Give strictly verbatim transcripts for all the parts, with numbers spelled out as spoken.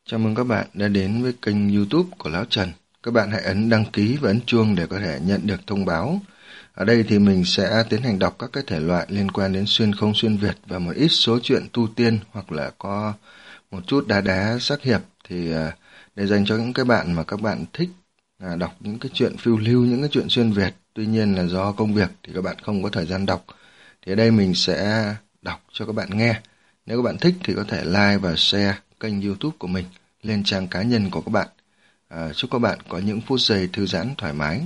Chào mừng các bạn đã đến với kênh YouTube của Lão Trần. Các bạn hãy ấn đăng ký và ấn chuông để có thể nhận được thông báo. Ở đây thì mình sẽ tiến hành đọc các cái thể loại liên quan đến xuyên không xuyên Việt và một ít số truyện tu tiên hoặc là có một chút đá đá sắc hiệp, thì để dành cho những cái bạn mà các bạn thích đọc những cái chuyện phiêu lưu, những cái chuyện xuyên Việt. Tuy nhiên là do công việc thì các bạn không có thời gian đọc. Thì ở đây mình sẽ đọc cho các bạn nghe. Nếu các bạn thích thì có thể like và share kênh YouTube của mình lên trang cá nhân của các bạn. À, chúc các bạn có những phút giây thư giãn thoải mái.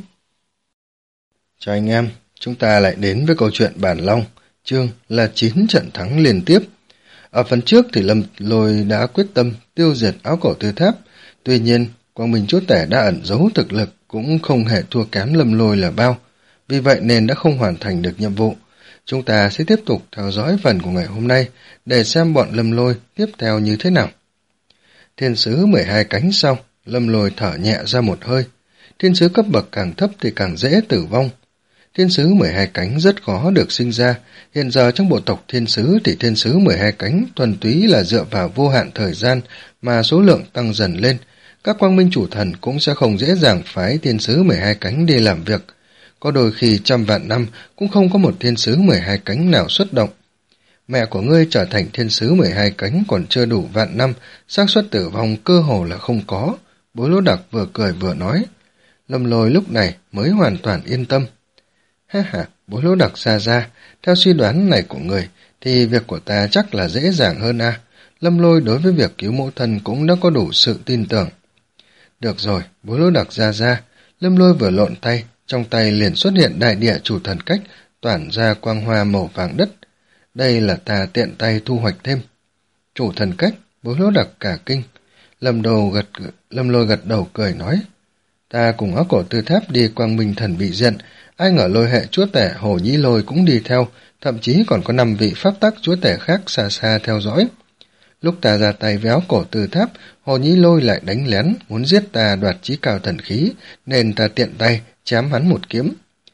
Chào anh em, chúng ta lại đến với câu chuyện Bản Long, chương là chín trận thắng liên tiếp. Ở phần trước thì Lâm Lôi đã quyết tâm tiêu diệt Áo Cổ Tư Tháp, tuy nhiên Quang Minh Chúa Tể đã ẩn giấu thực lực cũng không hề thua kém Lâm Lôi là bao, vì vậy nên đã không hoàn thành được nhiệm vụ. Chúng ta sẽ tiếp tục theo dõi phần của ngày hôm nay để xem bọn Lâm Lôi tiếp theo như thế nào. Thiên sứ mười hai cánh xong, Lâm Lôi thở nhẹ ra một hơi. Thiên sứ cấp bậc càng thấp thì càng dễ tử vong. Thiên sứ mười hai cánh rất khó được sinh ra. Hiện giờ trong bộ tộc thiên sứ thì thiên sứ mười hai cánh thuần túy là dựa vào vô hạn thời gian mà số lượng tăng dần lên. Các quang minh chủ thần cũng sẽ không dễ dàng phái thiên sứ mười hai cánh đi làm việc. Có đôi khi trăm vạn năm cũng không có một thiên sứ mười hai cánh nào xuất động. Mẹ của ngươi trở thành thiên sứ mười hai cánh còn chưa đủ vạn năm, xác suất tử vong cơ hồ là không có. Bố Lỗ Đặc vừa cười vừa nói. Lâm Lôi lúc này mới hoàn toàn yên tâm. Ha ha, Bố Lỗ Đặc ra ra, theo suy đoán này của người thì việc của ta chắc là dễ dàng hơn à. Lâm Lôi đối với việc cứu mẫu thân cũng đã có đủ sự tin tưởng. Được rồi, Bố Lỗ Đặc ra ra. Lâm Lôi vừa lộn tay, trong tay liền xuất hiện đại địa chủ thần cách, tỏa ra quang hoa màu vàng đất. Đây là ta tiện tay thu hoạch thêm. Chủ thần cách, Bố Lỗ Đặc cả kinh. Lâm đầu gật Lâm Lôi gật đầu cười nói. Ta cùng Áo Cổ Tư Tháp đi Quang Minh Thần Vị Diện, ai ngờ Lôi hệ chúa tể Hồ Nhĩ Lôi cũng đi theo, thậm chí còn có năm vị pháp tắc chúa tể khác xa xa theo dõi. Lúc ta ra tay với Áo Cổ Tư Tháp, Hồ Nhĩ Lôi lại đánh lén, muốn giết ta đoạt chí cao thần khí, nên ta tiện tay chém hắn một kiếm.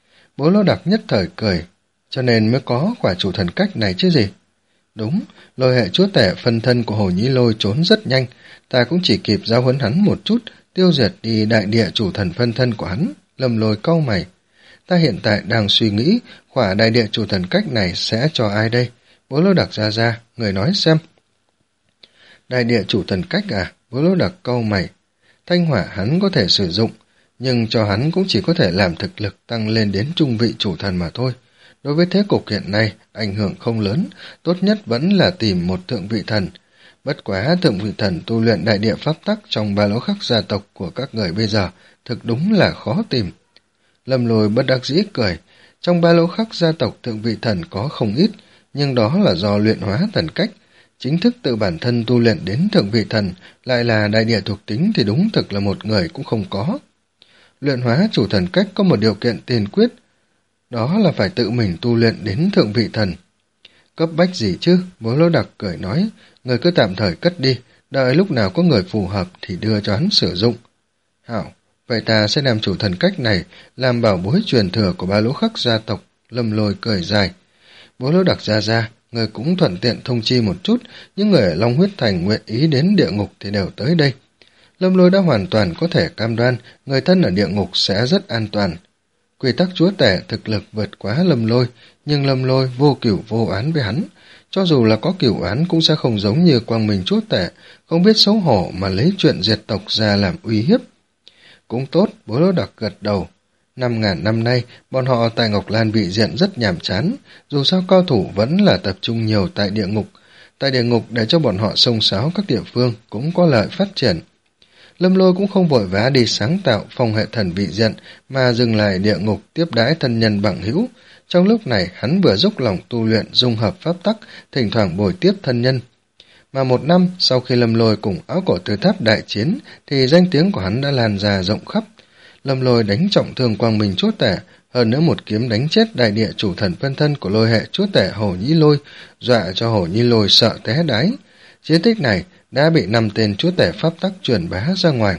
Bố Lỗ Đặc nhất thời cười, cho nên mới có quả chủ thần cách này chứ gì. Đúng, Lôi hệ chúa tể phân thân của Hồ Nhĩ Lôi trốn rất nhanh, ta cũng chỉ kịp giáo huấn hắn một chút, tiêu diệt đi đại địa chủ thần phân thân của hắn. Lâm Lôi cau mày. Ta hiện tại đang suy nghĩ quả đại địa chủ thần cách này sẽ cho ai đây? Bố Lỗ Đặc ra ra, người nói xem. Đại địa chủ thần cách à? Bố Lỗ Đặc cau mày. Thanh hỏa hắn có thể sử dụng, nhưng cho hắn cũng chỉ có thể làm thực lực tăng lên đến trung vị chủ thần mà thôi. Đối với thế cục hiện nay, ảnh hưởng không lớn, tốt nhất vẫn là tìm một thượng vị thần. Bất quá thượng vị thần tu luyện đại địa pháp tắc trong ba lỗ khắc gia tộc của các người bây giờ, thực đúng là khó tìm. Lâm Lôi bất đắc dĩ cười, trong ba lỗ khắc gia tộc thượng vị thần có không ít, nhưng đó là do luyện hóa thần cách. Chính thức tự bản thân tu luyện đến thượng vị thần, lại là đại địa thuộc tính thì đúng thực là một người cũng không có. Luyện hóa chủ thần cách có một điều kiện tiền quyết, đó là phải tự mình tu luyện đến thượng vị thần. Cấp bách gì chứ? Bố Lỗ Đặc cười nói, người cứ tạm thời cất đi, đợi lúc nào có người phù hợp thì đưa cho hắn sử dụng. Hảo, vậy ta sẽ đem chủ thần cách này làm bảo bối truyền thừa của ba lỗ khắc gia tộc. Lâm Lôi cười dài. Bố Lỗ Đặc ra ra, người cũng thuận tiện thông chi một chút, những người ở Long Huyết Thành nguyện ý đến địa ngục thì đều tới đây. Lâm Lôi đã hoàn toàn có thể cam đoan người thân ở địa ngục sẽ rất an toàn. Quy tắc chúa tể thực lực vượt quá Lâm Lôi, nhưng Lâm Lôi vô cửu vô oán với hắn. Cho dù là có cửu oán cũng sẽ không giống như Quang Minh chúa tể, không biết xấu hổ mà lấy chuyện diệt tộc ra làm uy hiếp. Cũng tốt, Bố Lỗ Đặc gật đầu. Năm ngàn năm nay, bọn họ tại Ngọc Lan Vị Diện rất nhàm chán, dù sao cao thủ vẫn là tập trung nhiều tại địa ngục. Tại địa ngục để cho bọn họ xông xáo các địa phương cũng có lợi phát triển. Lâm Lôi cũng không vội vã đi sáng tạo phong hệ thần vị diện mà dừng lại địa ngục tiếp đãi thân nhân bằng hữu. Trong lúc này hắn vừa dốc lòng tu luyện dung hợp pháp tắc, thỉnh thoảng bồi tiếp thân nhân. Mà một năm sau khi Lâm Lôi cùng Áo Cổ Tư Tháp đại chiến thì danh tiếng của hắn đã lan ra rộng khắp. Lâm Lôi đánh trọng thương Quang Minh chúa tể, hơn nữa một kiếm đánh chết đại địa chủ thần phân thân của Lôi hệ chúa tể Hồ Nhĩ Lôi, dọa cho Hồ Nhĩ Lôi sợ té đái. Chiến tích này đã bị năm tên chúa tể pháp tắc truyền bá ra ngoài.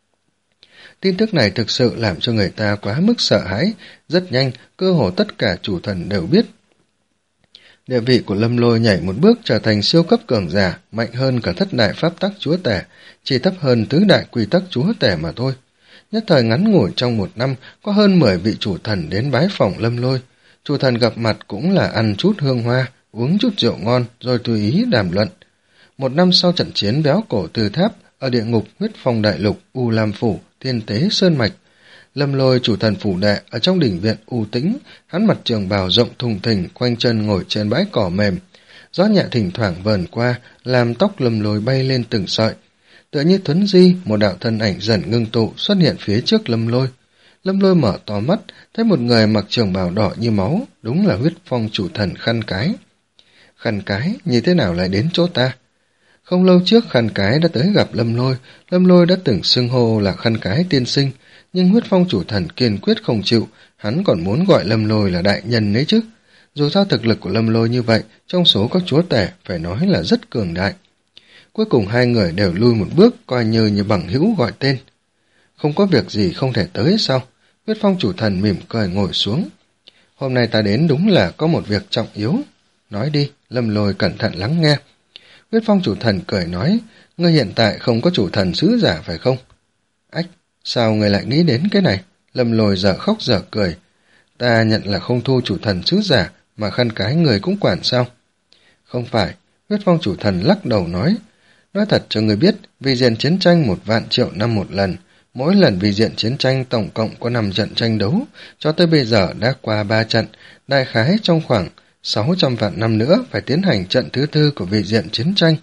Tin tức này thực sự làm cho người ta quá mức sợ hãi, rất nhanh cơ hồ tất cả chủ thần đều biết. Địa vị của Lâm Lôi nhảy một bước trở thành siêu cấp cường giả, mạnh hơn cả thất đại pháp tắc chúa tể, chỉ thấp hơn tứ đại quy tắc chúa tể mà thôi. Nhất thời ngắn ngủi trong một năm, có hơn mười vị chủ thần đến bái phỏng Lâm Lôi. Chủ thần gặp mặt cũng là ăn chút hương hoa, uống chút rượu ngon, rồi tùy ý đàm luận. Một năm sau trận chiến béo cổ từ tháp, ở địa ngục huyết phong đại lục, U Lam Phủ, Thiên Tế Sơn Mạch, Lâm Lôi chủ thần phủ đệ ở trong đỉnh viện u tĩnh, hắn mặc trường bào rộng thùng thình, quanh chân ngồi trên bãi cỏ mềm. Gió nhẹ thỉnh thoảng vờn qua, làm tóc Lâm Lôi bay lên từng sợi. Tựa như thuấn di, một đạo thân ảnh dần ngưng tụ xuất hiện phía trước Lâm Lôi. Lâm Lôi mở to mắt, thấy một người mặc trường bào đỏ như máu, đúng là huyết phong chủ thần Khăn Cái. Khăn Cái, như thế nào lại đến chỗ ta? Không lâu trước Khăn Cái đã tới gặp Lâm Lôi, Lâm Lôi đã từng xưng hô là Khăn Cái tiên sinh, nhưng huyết phong chủ thần kiên quyết không chịu, hắn còn muốn gọi Lâm Lôi là đại nhân ấy chứ. Dù sao thực lực của Lâm Lôi như vậy, trong số các chúa tể phải nói là rất cường đại. Cuối cùng hai người đều lui một bước, coi như như bằng hữu gọi tên. Không có việc gì không thể tới sao? Huyết phong chủ thần mỉm cười ngồi xuống. Hôm nay ta đến đúng là có một việc trọng yếu. Nói đi, Lâm Lôi cẩn thận lắng nghe. Huyết phong chủ thần cười nói, ngươi hiện tại không có chủ thần sứ giả phải không? Ách, sao ngươi lại nghĩ đến cái này? Lâm Lôi dở khóc dở cười. Ta nhận là không thu chủ thần sứ giả, mà Khăn Cái người cũng quản sao? Không phải, huyết phong chủ thần lắc đầu nói. Nói thật cho người biết, vì diện chiến tranh một vạn triệu năm một lần, mỗi lần vì diện chiến tranh tổng cộng có năm trận tranh đấu, cho tới bây giờ đã qua ba trận, đại khái trong khoảng sáu trăm vạn năm nữa phải tiến hành trận thứ tư của vị diện chiến tranh.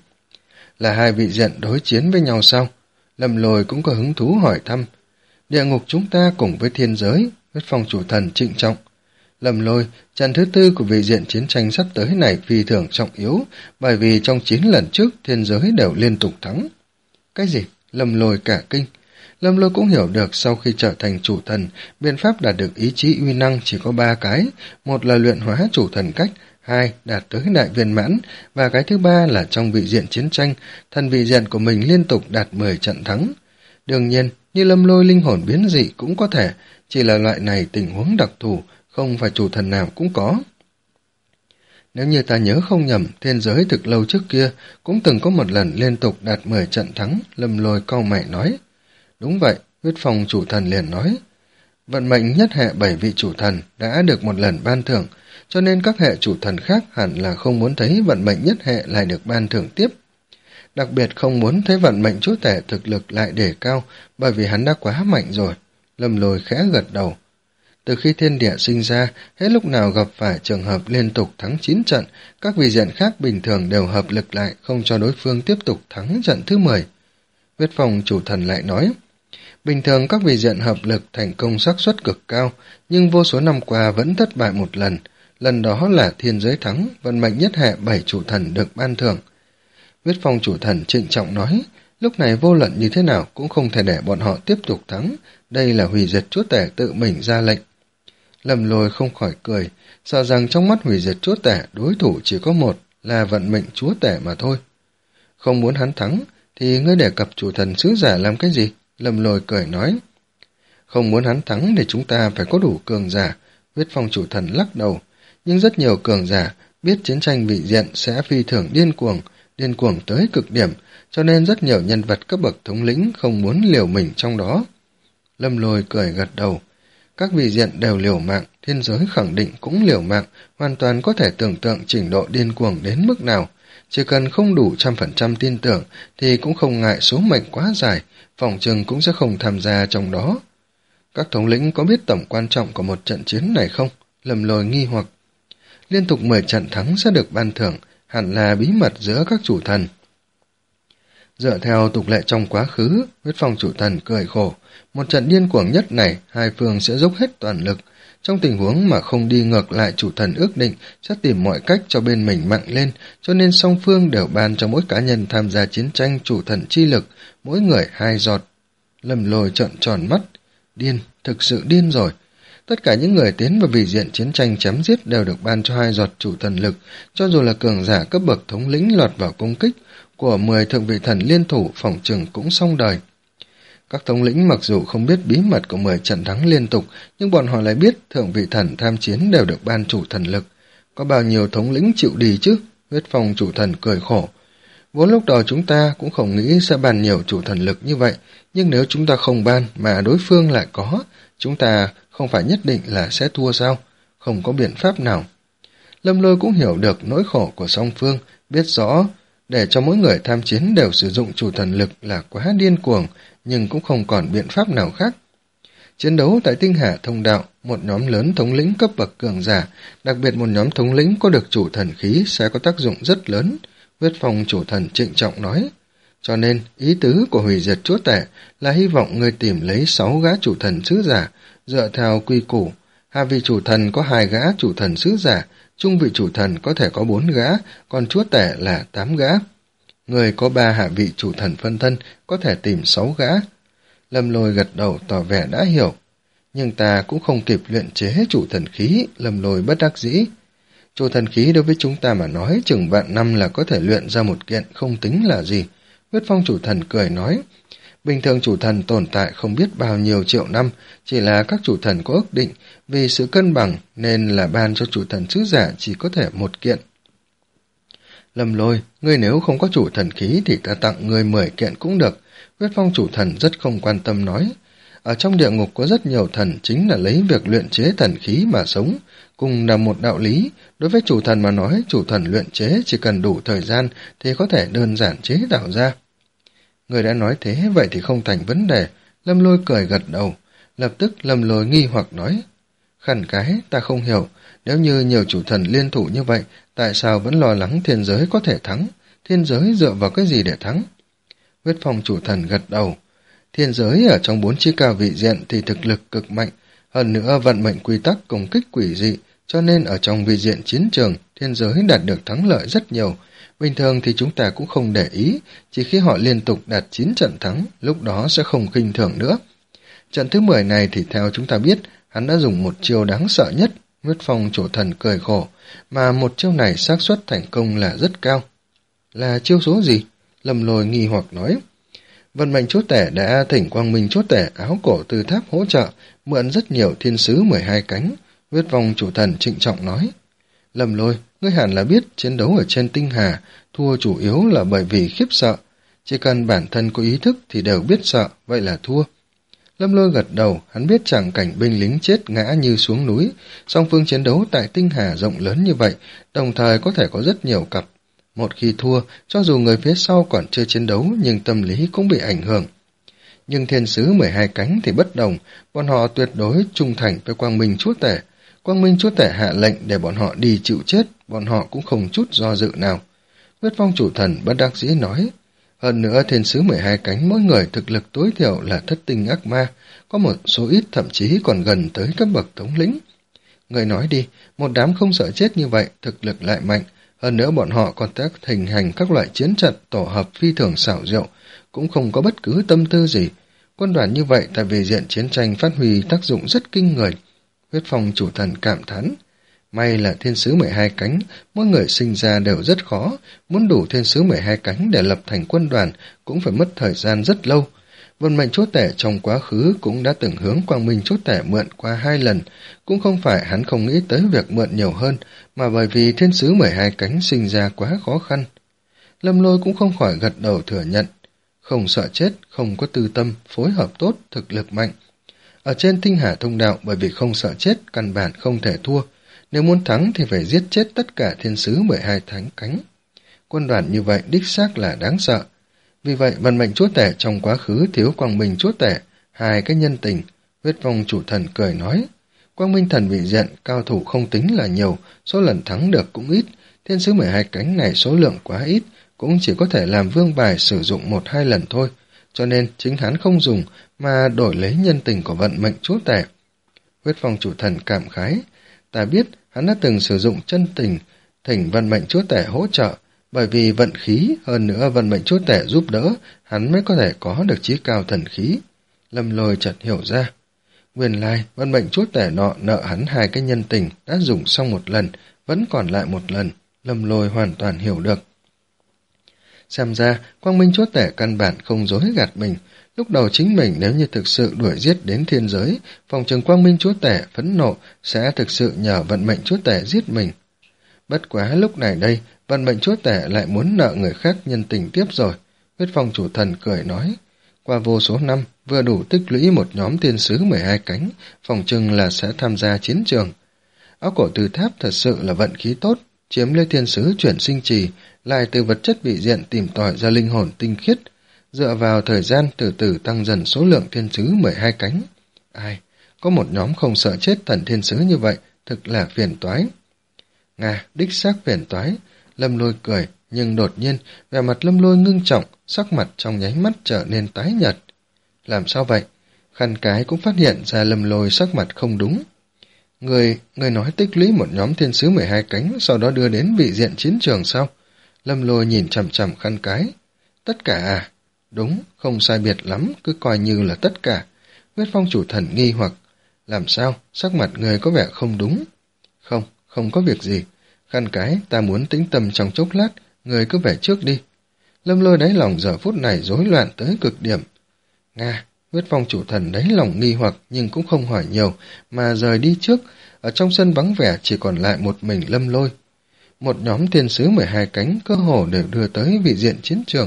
Là hai vị diện đối chiến với nhau sao? Lâm Lôi cũng có hứng thú hỏi thăm. Địa ngục chúng ta cùng với thiên giới, huyết phong chủ thần trịnh trọng. Lâm Lôi, trận thứ tư của vị diện chiến tranh sắp tới này phi thường trọng yếu, bởi vì trong chín lần trước thiên giới đều liên tục thắng. Cái gì? Lâm Lôi cả kinh. Lâm Lôi cũng hiểu được sau khi trở thành chủ thần, biện pháp đạt được ý chí uy năng chỉ có ba cái, một là luyện hóa chủ thần cách, hai đạt tới đại viên mãn, và cái thứ ba là trong vị diện chiến tranh, thần vị diện của mình liên tục đạt mười trận thắng. Đương nhiên, như Lâm Lôi linh hồn biến dị cũng có thể, chỉ là loại này tình huống đặc thù, không phải chủ thần nào cũng có. Nếu như ta nhớ không nhầm, thiên giới thực lâu trước kia cũng từng có một lần liên tục đạt mười trận thắng, Lâm Lôi cau mày nói. Đúng vậy, huyết phong chủ thần liền nói. Vận mệnh nhất hệ bảy vị chủ thần đã được một lần ban thưởng, cho nên các hệ chủ thần khác hẳn là không muốn thấy vận mệnh nhất hệ lại được ban thưởng tiếp. Đặc biệt không muốn thấy vận mệnh chúa tể thực lực lại đề cao, bởi vì hắn đã quá mạnh rồi. Lâm Lôi khẽ gật đầu. Từ khi thiên địa sinh ra, hết lúc nào gặp phải trường hợp liên tục thắng chín trận, các vị diện khác bình thường đều hợp lực lại, không cho đối phương tiếp tục thắng trận thứ mười. Huyết phong chủ thần lại nói, bình thường các vị diện hợp lực thành công xác suất cực cao, nhưng vô số năm qua vẫn thất bại một lần. Lần đó là thiên giới thắng, vận mệnh nhất hệ bảy chủ thần được ban thưởng. Huyết phong chủ thần trịnh trọng nói, lúc này vô luận như thế nào cũng không thể để bọn họ tiếp tục thắng, đây là hủy diệt chúa tể tự mình ra lệnh. Lâm Lôi không khỏi cười, sợ rằng trong mắt hủy diệt chúa tể đối thủ chỉ có một, là vận mệnh chúa tể mà thôi. Không muốn hắn thắng, thì ngươi đề cập chủ thần sứ giả làm cái gì? Lâm Lôi cười nói. Không muốn hắn thắng thì chúng ta phải có đủ cường giả, huyết phong chủ thần lắc đầu. Nhưng rất nhiều cường giả biết chiến tranh vị diện sẽ phi thường điên cuồng, điên cuồng tới cực điểm, cho nên rất nhiều nhân vật cấp bậc thống lĩnh không muốn liều mình trong đó. Lâm Lôi cười gật đầu. Các vị diện đều liều mạng, thiên giới khẳng định cũng liều mạng, hoàn toàn có thể tưởng tượng trình độ điên cuồng đến mức nào. Chỉ cần không đủ trăm phần trăm tin tưởng thì cũng không ngại số mệnh quá dài, phòng trừng cũng sẽ không tham gia trong đó. Các thống lĩnh có biết tầm quan trọng của một trận chiến này không? Lâm Lôi nghi hoặc. Liên tục mười trận thắng sẽ được ban thưởng, hẳn là bí mật giữa các chủ thần. Dựa theo tục lệ trong quá khứ, huyết phong chủ thần cười khổ. Một trận điên cuồng nhất này, hai phương sẽ dốc hết toàn lực. Trong tình huống mà không đi ngược lại chủ thần ước định, sẽ tìm mọi cách cho bên mình mạnh lên, cho nên song phương đều ban cho mỗi cá nhân tham gia chiến tranh chủ thần chi lực, mỗi người hai giọt. Lâm Lôi trợn tròn mắt. Điên, thực sự điên rồi. Tất cả những người tiến vào vị diện chiến tranh chém giết đều được ban cho hai giọt chủ thần lực, cho dù là cường giả cấp bậc thống lĩnh lọt vào công kích của mười thượng vị thần liên thủ, phòng trừng cũng xong đời. Các thống lĩnh mặc dù không biết bí mật của mười trận thắng liên tục, nhưng bọn họ lại biết thượng vị thần tham chiến đều được ban chủ thần lực. có bao nhiêu thống lĩnh chịu đi chứ? Huyết Phong chủ thần cười khổ. Vốn lúc đầu chúng ta cũng không nghĩ sẽ ban nhiều chủ thần lực như vậy, nhưng nếu chúng ta không ban mà đối phương lại có, chúng ta không phải nhất định là sẽ thua sao? Không có biện pháp nào. Lâm Lôi cũng hiểu được nỗi khổ của song phương, biết rõ để cho mỗi người tham chiến đều sử dụng chủ thần lực là quá điên cuồng, nhưng cũng không còn biện pháp nào khác. Chiến đấu tại Tinh Hà Thông Đạo, một nhóm lớn thống lĩnh cấp bậc cường giả, đặc biệt một nhóm thống lĩnh có được chủ thần khí sẽ có tác dụng rất lớn, Huyết Phong chủ thần trịnh trọng nói. Cho nên, ý tứ của hủy diệt chúa tể là hy vọng người tìm lấy sáu gã chủ thần sứ giả, dựa theo quy củ. Hạ vị chủ thần có hai gã chủ thần sứ giả, trung vị chủ thần có thể có bốn gã, còn chúa tể là tám gã. Người có ba hạ vị chủ thần phân thân có thể tìm sáu gã. Lâm Lôi gật đầu tỏ vẻ đã hiểu. Nhưng ta cũng không kịp luyện chế chủ thần khí, Lâm Lôi bất đắc dĩ. Chủ thần khí đối với chúng ta mà nói chừng vạn năm là có thể luyện ra một kiện, không tính là gì. Huyết Phong chủ thần cười nói. Bình thường chủ thần tồn tại không biết bao nhiêu triệu năm, chỉ là các chủ thần có ước định, vì sự cân bằng nên là ban cho chủ thần sứ giả chỉ có thể một kiện. Lâm Lôi, ngươi nếu không có chủ thần khí thì ta tặng ngươi mười kiện cũng được. Huyết Phong chủ thần rất không quan tâm nói. Ở trong địa ngục có rất nhiều thần chính là lấy việc luyện chế thần khí mà sống, cùng là một đạo lý. Đối với chủ thần mà nói, chủ thần luyện chế chỉ cần đủ thời gian thì có thể đơn giản chế tạo ra. Người đã nói thế, vậy thì không thành vấn đề. Lâm Lôi cười gật đầu. Lập tức Lâm Lôi nghi hoặc nói. Khẩn cái, ta không hiểu. Nếu như nhiều chủ thần liên thủ như vậy, tại sao vẫn lo lắng thiên giới có thể thắng? Thiên giới dựa vào cái gì để thắng? Huyết Phong chủ thần gật đầu. Thiên giới ở trong bốn chi cao vị diện thì thực lực cực mạnh. Hơn nữa vận mệnh quy tắc công kích quỷ dị, cho nên ở trong vị diện chiến trường, thiên giới đạt được thắng lợi rất nhiều. Bình thường thì chúng ta cũng không để ý, chỉ khi họ liên tục đạt chín trận thắng, lúc đó sẽ không khinh thường nữa. Trận thứ mười này thì theo chúng ta biết, hắn đã dùng một chiêu đáng sợ nhất, Huyết Phong chủ thần cười khổ, mà một chiêu này xác suất thành công là rất cao. Là chiêu số gì? Lâm Lôi nghi hoặc nói. Vận mệnh chúa tể đã thỉnh Quang Minh chúa tể áo cổ từ tháp hỗ trợ, mượn rất nhiều thiên sứ mười hai cánh, Huyết Phong chủ thần trịnh trọng nói. Lâm Lôi, ngươi hẳn là biết chiến đấu ở trên tinh hà, thua chủ yếu là bởi vì khiếp sợ. Chỉ cần bản thân có ý thức thì đều biết sợ, vậy là thua. Lâm Lôi gật đầu, hắn biết chẳng cảnh binh lính chết ngã như xuống núi, song phương chiến đấu tại tinh hà rộng lớn như vậy, đồng thời có thể có rất nhiều cặp. Một khi thua, cho dù người phía sau còn chưa chiến đấu nhưng tâm lý cũng bị ảnh hưởng. Nhưng thiên sứ mười hai cánh thì bất đồng, bọn họ tuyệt đối trung thành với Quang Minh chúa tể. Quang Minh chúa tể hạ lệnh để bọn họ đi chịu chết, bọn họ cũng không chút do dự nào. Huyết Phong chủ thần bất đắc dĩ nói. Hơn nữa thiên sứ mười hai cánh mỗi người thực lực tối thiểu là thất tinh ác ma, có một số ít thậm chí còn gần tới cấp bậc thống lĩnh. Người nói đi, một đám không sợ chết như vậy, thực lực lại mạnh, hơn nữa bọn họ còn tác hình hành các loại chiến trận tổ hợp phi thường xảo diệu, cũng không có bất cứ tâm tư gì. Quân đoàn như vậy tại vì diện chiến tranh phát huy tác dụng rất kinh người. Huyết Phong chủ thần cảm thán. May là thiên sứ mười hai cánh, mỗi người sinh ra đều rất khó, muốn đủ thiên sứ mười hai cánh để lập thành quân đoàn cũng phải mất thời gian rất lâu. Vận mệnh chúa tể trong quá khứ cũng đã từng hướng Quang Minh chúa tể mượn qua hai lần, cũng không phải hắn không nghĩ tới việc mượn nhiều hơn, mà bởi vì thiên sứ mười hai cánh sinh ra quá khó khăn. Lâm Lôi cũng không khỏi gật đầu thừa nhận, không sợ chết, không có tư tâm, phối hợp tốt, thực lực mạnh. Ở trên tinh hà thông đạo bởi vì không sợ chết, căn bản không thể thua. Nếu muốn thắng thì phải giết chết tất cả thiên sứ mười hai thánh cánh. Quân đoàn như vậy đích xác là đáng sợ. Vì vậy vận mệnh chúa tể trong quá khứ thiếu Quang Minh chúa tể, hai cái nhân tình. Huyết Phong chủ thần cười nói. Quang Minh thần vị diện, cao thủ không tính là nhiều, số lần thắng được cũng ít. Thiên sứ mười hai cánh này số lượng quá ít, cũng chỉ có thể làm vương bài sử dụng một hai lần thôi. Cho nên chính hắn không dùng mà đổi lấy nhân tình của vận mệnh chúa tể. Huyết Phong chủ thần cảm khái. Ta biết hắn đã từng sử dụng chân tình thỉnh vận mệnh chúa tể hỗ trợ, bởi vì vận khí, hơn nữa vận mệnh chúa tể giúp đỡ, hắn mới có thể có được chí cao thần khí. Lâm Lôi chợt hiểu ra. Nguyên lai, vận mệnh chúa tể nọ nợ hắn hai cái nhân tình, đã dùng xong một lần, vẫn còn lại một lần. Lâm Lôi hoàn toàn hiểu được. Xem ra, Quang Minh chúa tể căn bản không dối gạt mình. Lúc đầu chính mình nếu như thực sự đuổi giết đến thiên giới, phòng trường Quang Minh chúa tể phẫn nộ sẽ thực sự nhờ vận mệnh chúa tể giết mình. Bất quá lúc này đây, vận mệnh chúa tể lại muốn nợ người khác nhân tình tiếp rồi. Huyết phong chủ thần cười nói, qua vô số năm, vừa đủ tích lũy một nhóm thiên sứ mười hai cánh, phòng chừng là sẽ tham gia chiến trường. Áo cổ từ tháp thật sự là vận khí tốt, chiếm lấy thiên sứ chuyển sinh trì, lại từ vật chất vị diện tìm tòi ra linh hồn tinh khiết, dựa vào thời gian từ từ tăng dần số lượng thiên sứ mười hai cánh. Ai, có một nhóm không sợ chết thần thiên sứ như vậy, thực là phiền toái. Nga, đích xác phiền toái. Lâm Lôi cười, nhưng đột nhiên, vẻ mặt Lâm Lôi ngưng trọng, sắc mặt trong nháy mắt trở nên tái nhợt. Làm sao vậy? Khăn cái cũng phát hiện ra Lâm Lôi sắc mặt không đúng. Người, người nói tích lũy một nhóm thiên sứ mười hai cánh, sau đó đưa đến vị diện chiến trường sao? Lâm Lôi nhìn chằm chằm khăn cái. Tất cả à? Đúng, không sai biệt lắm, cứ coi như là tất cả. Huyết phong chủ thần nghi hoặc. Làm sao? Sắc mặt người có vẻ không đúng. Không, không có việc gì. Khăn cái, ta muốn tĩnh tâm trong chốc lát, người cứ về trước đi. Lâm Lôi đáy lòng giờ phút này rối loạn tới cực điểm. Nga, huyết phong chủ thần đáy lòng nghi hoặc nhưng cũng không hỏi nhiều, mà rời đi trước. Ở trong sân vắng vẻ chỉ còn lại một mình Lâm Lôi. Một nhóm thiên sứ mười hai cánh cơ hồ đều đưa tới vị diện chiến trường.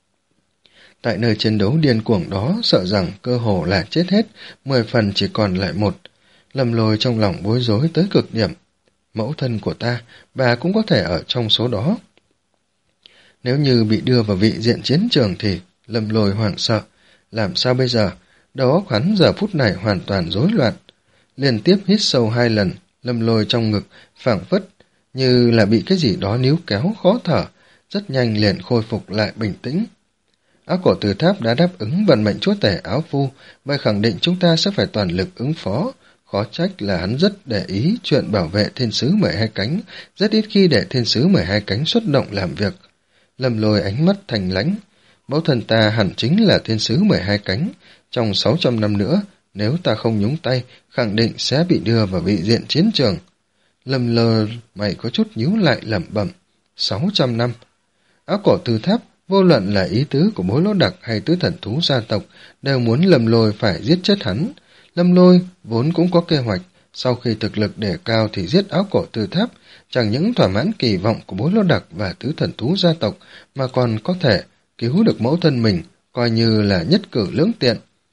Tại nơi chiến đấu điên cuồng đó, sợ rằng cơ hồ là chết hết, mười phần chỉ còn lại một. Lâm Lôi trong lòng bối rối tới cực điểm. Mẫu thân của ta, bà cũng có thể ở trong số đó. Nếu như bị đưa vào vị diện chiến trường thì Lâm Lôi hoảng sợ. Làm sao bây giờ? Đầu óc hắn giờ phút này hoàn toàn rối loạn. Liên tiếp hít sâu hai lần, Lâm Lôi trong ngực phảng phất như là bị cái gì đó níu kéo khó thở, rất nhanh liền khôi phục lại bình tĩnh. Áo cổ từ tháp đã đáp ứng vận mệnh chúa tể áo phu, vậy khẳng định chúng ta sẽ phải toàn lực ứng phó. Khó trách là hắn rất để ý chuyện bảo vệ thiên sứ mười hai cánh, rất ít khi để thiên sứ mười hai cánh xuất động làm việc. Lâm Lôi ánh mắt thành lãnh. Mẫu thân ta hẳn chính là thiên sứ mười hai cánh. Trong sáu trăm năm nữa, nếu ta không nhúng tay, khẳng định sẽ bị đưa vào vị diện chiến trường. Lâm Lôi mày có chút nhíu lại lẩm bẩm. sáu trăm năm. Áo cổ từ tháp, vô luận là ý tứ của Bối Lỗ Đặc hay tứ thần thú gia tộc, đều muốn Lâm Lôi phải giết chết hắn. Lâm Lôi vốn cũng có kế hoạch, sau khi thực lực đề cao thì giết áo cổ từ tháp, chẳng những thỏa mãn kỳ vọng của Bối Lỗ Đặc và tứ thần thú gia tộc, mà còn có thể cứu được mẫu thân mình, coi như là nhất cử lưỡng tiện.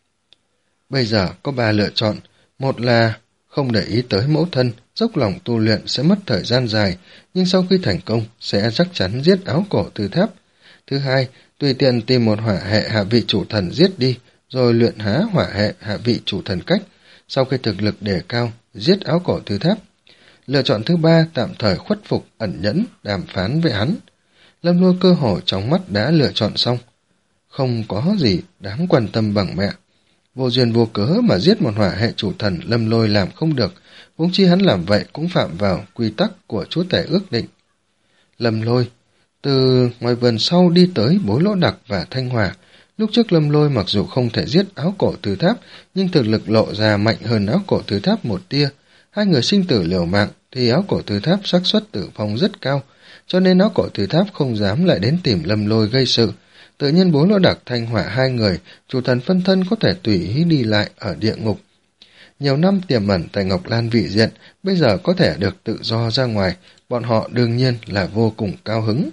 Bây giờ có ba lựa chọn, một là không để ý tới mẫu thân, dốc lòng tu luyện sẽ mất thời gian dài, nhưng sau khi thành công sẽ chắc chắn giết áo cổ từ tháp. Thứ hai, tùy tiện tìm một hỏa hệ hạ vị chủ thần giết đi, rồi luyện há hỏa hệ hạ vị chủ thần cách, sau khi thực lực đề cao, giết áo cổ từ tháp. Lựa chọn thứ ba, tạm thời khuất phục, ẩn nhẫn, đàm phán với hắn. Lâm Lôi cơ hồ trong mắt đã lựa chọn xong. Không có gì đáng quan tâm bằng mẹ. Vô duyên vô cớ mà giết một hỏa hệ chủ thần Lâm Lôi làm không được, huống chi hắn làm vậy cũng phạm vào quy tắc của chúa tể ước định. Lâm Lôi từ ngoài vườn sau đi tới Bối Lỗ Đặc và Thanh Hòa. Lúc trước Lâm Lôi mặc dù không thể giết áo cổ từ tháp, nhưng thực lực lộ ra mạnh hơn áo cổ từ tháp một tia. Hai người sinh tử liều mạng thì áo cổ từ tháp xác suất tử vong rất cao, cho nên áo cổ từ tháp không dám lại đến tìm Lâm Lôi gây sự. Tự nhiên Bối Lỗ Đặc Thanh Hỏa hai người, chủ thần phân thân có thể tùy ý đi lại ở địa ngục. Nhiều năm tiềm ẩn tại Ngọc Lan vị diện, bây giờ có thể được tự do ra ngoài, bọn họ đương nhiên là vô cùng cao hứng.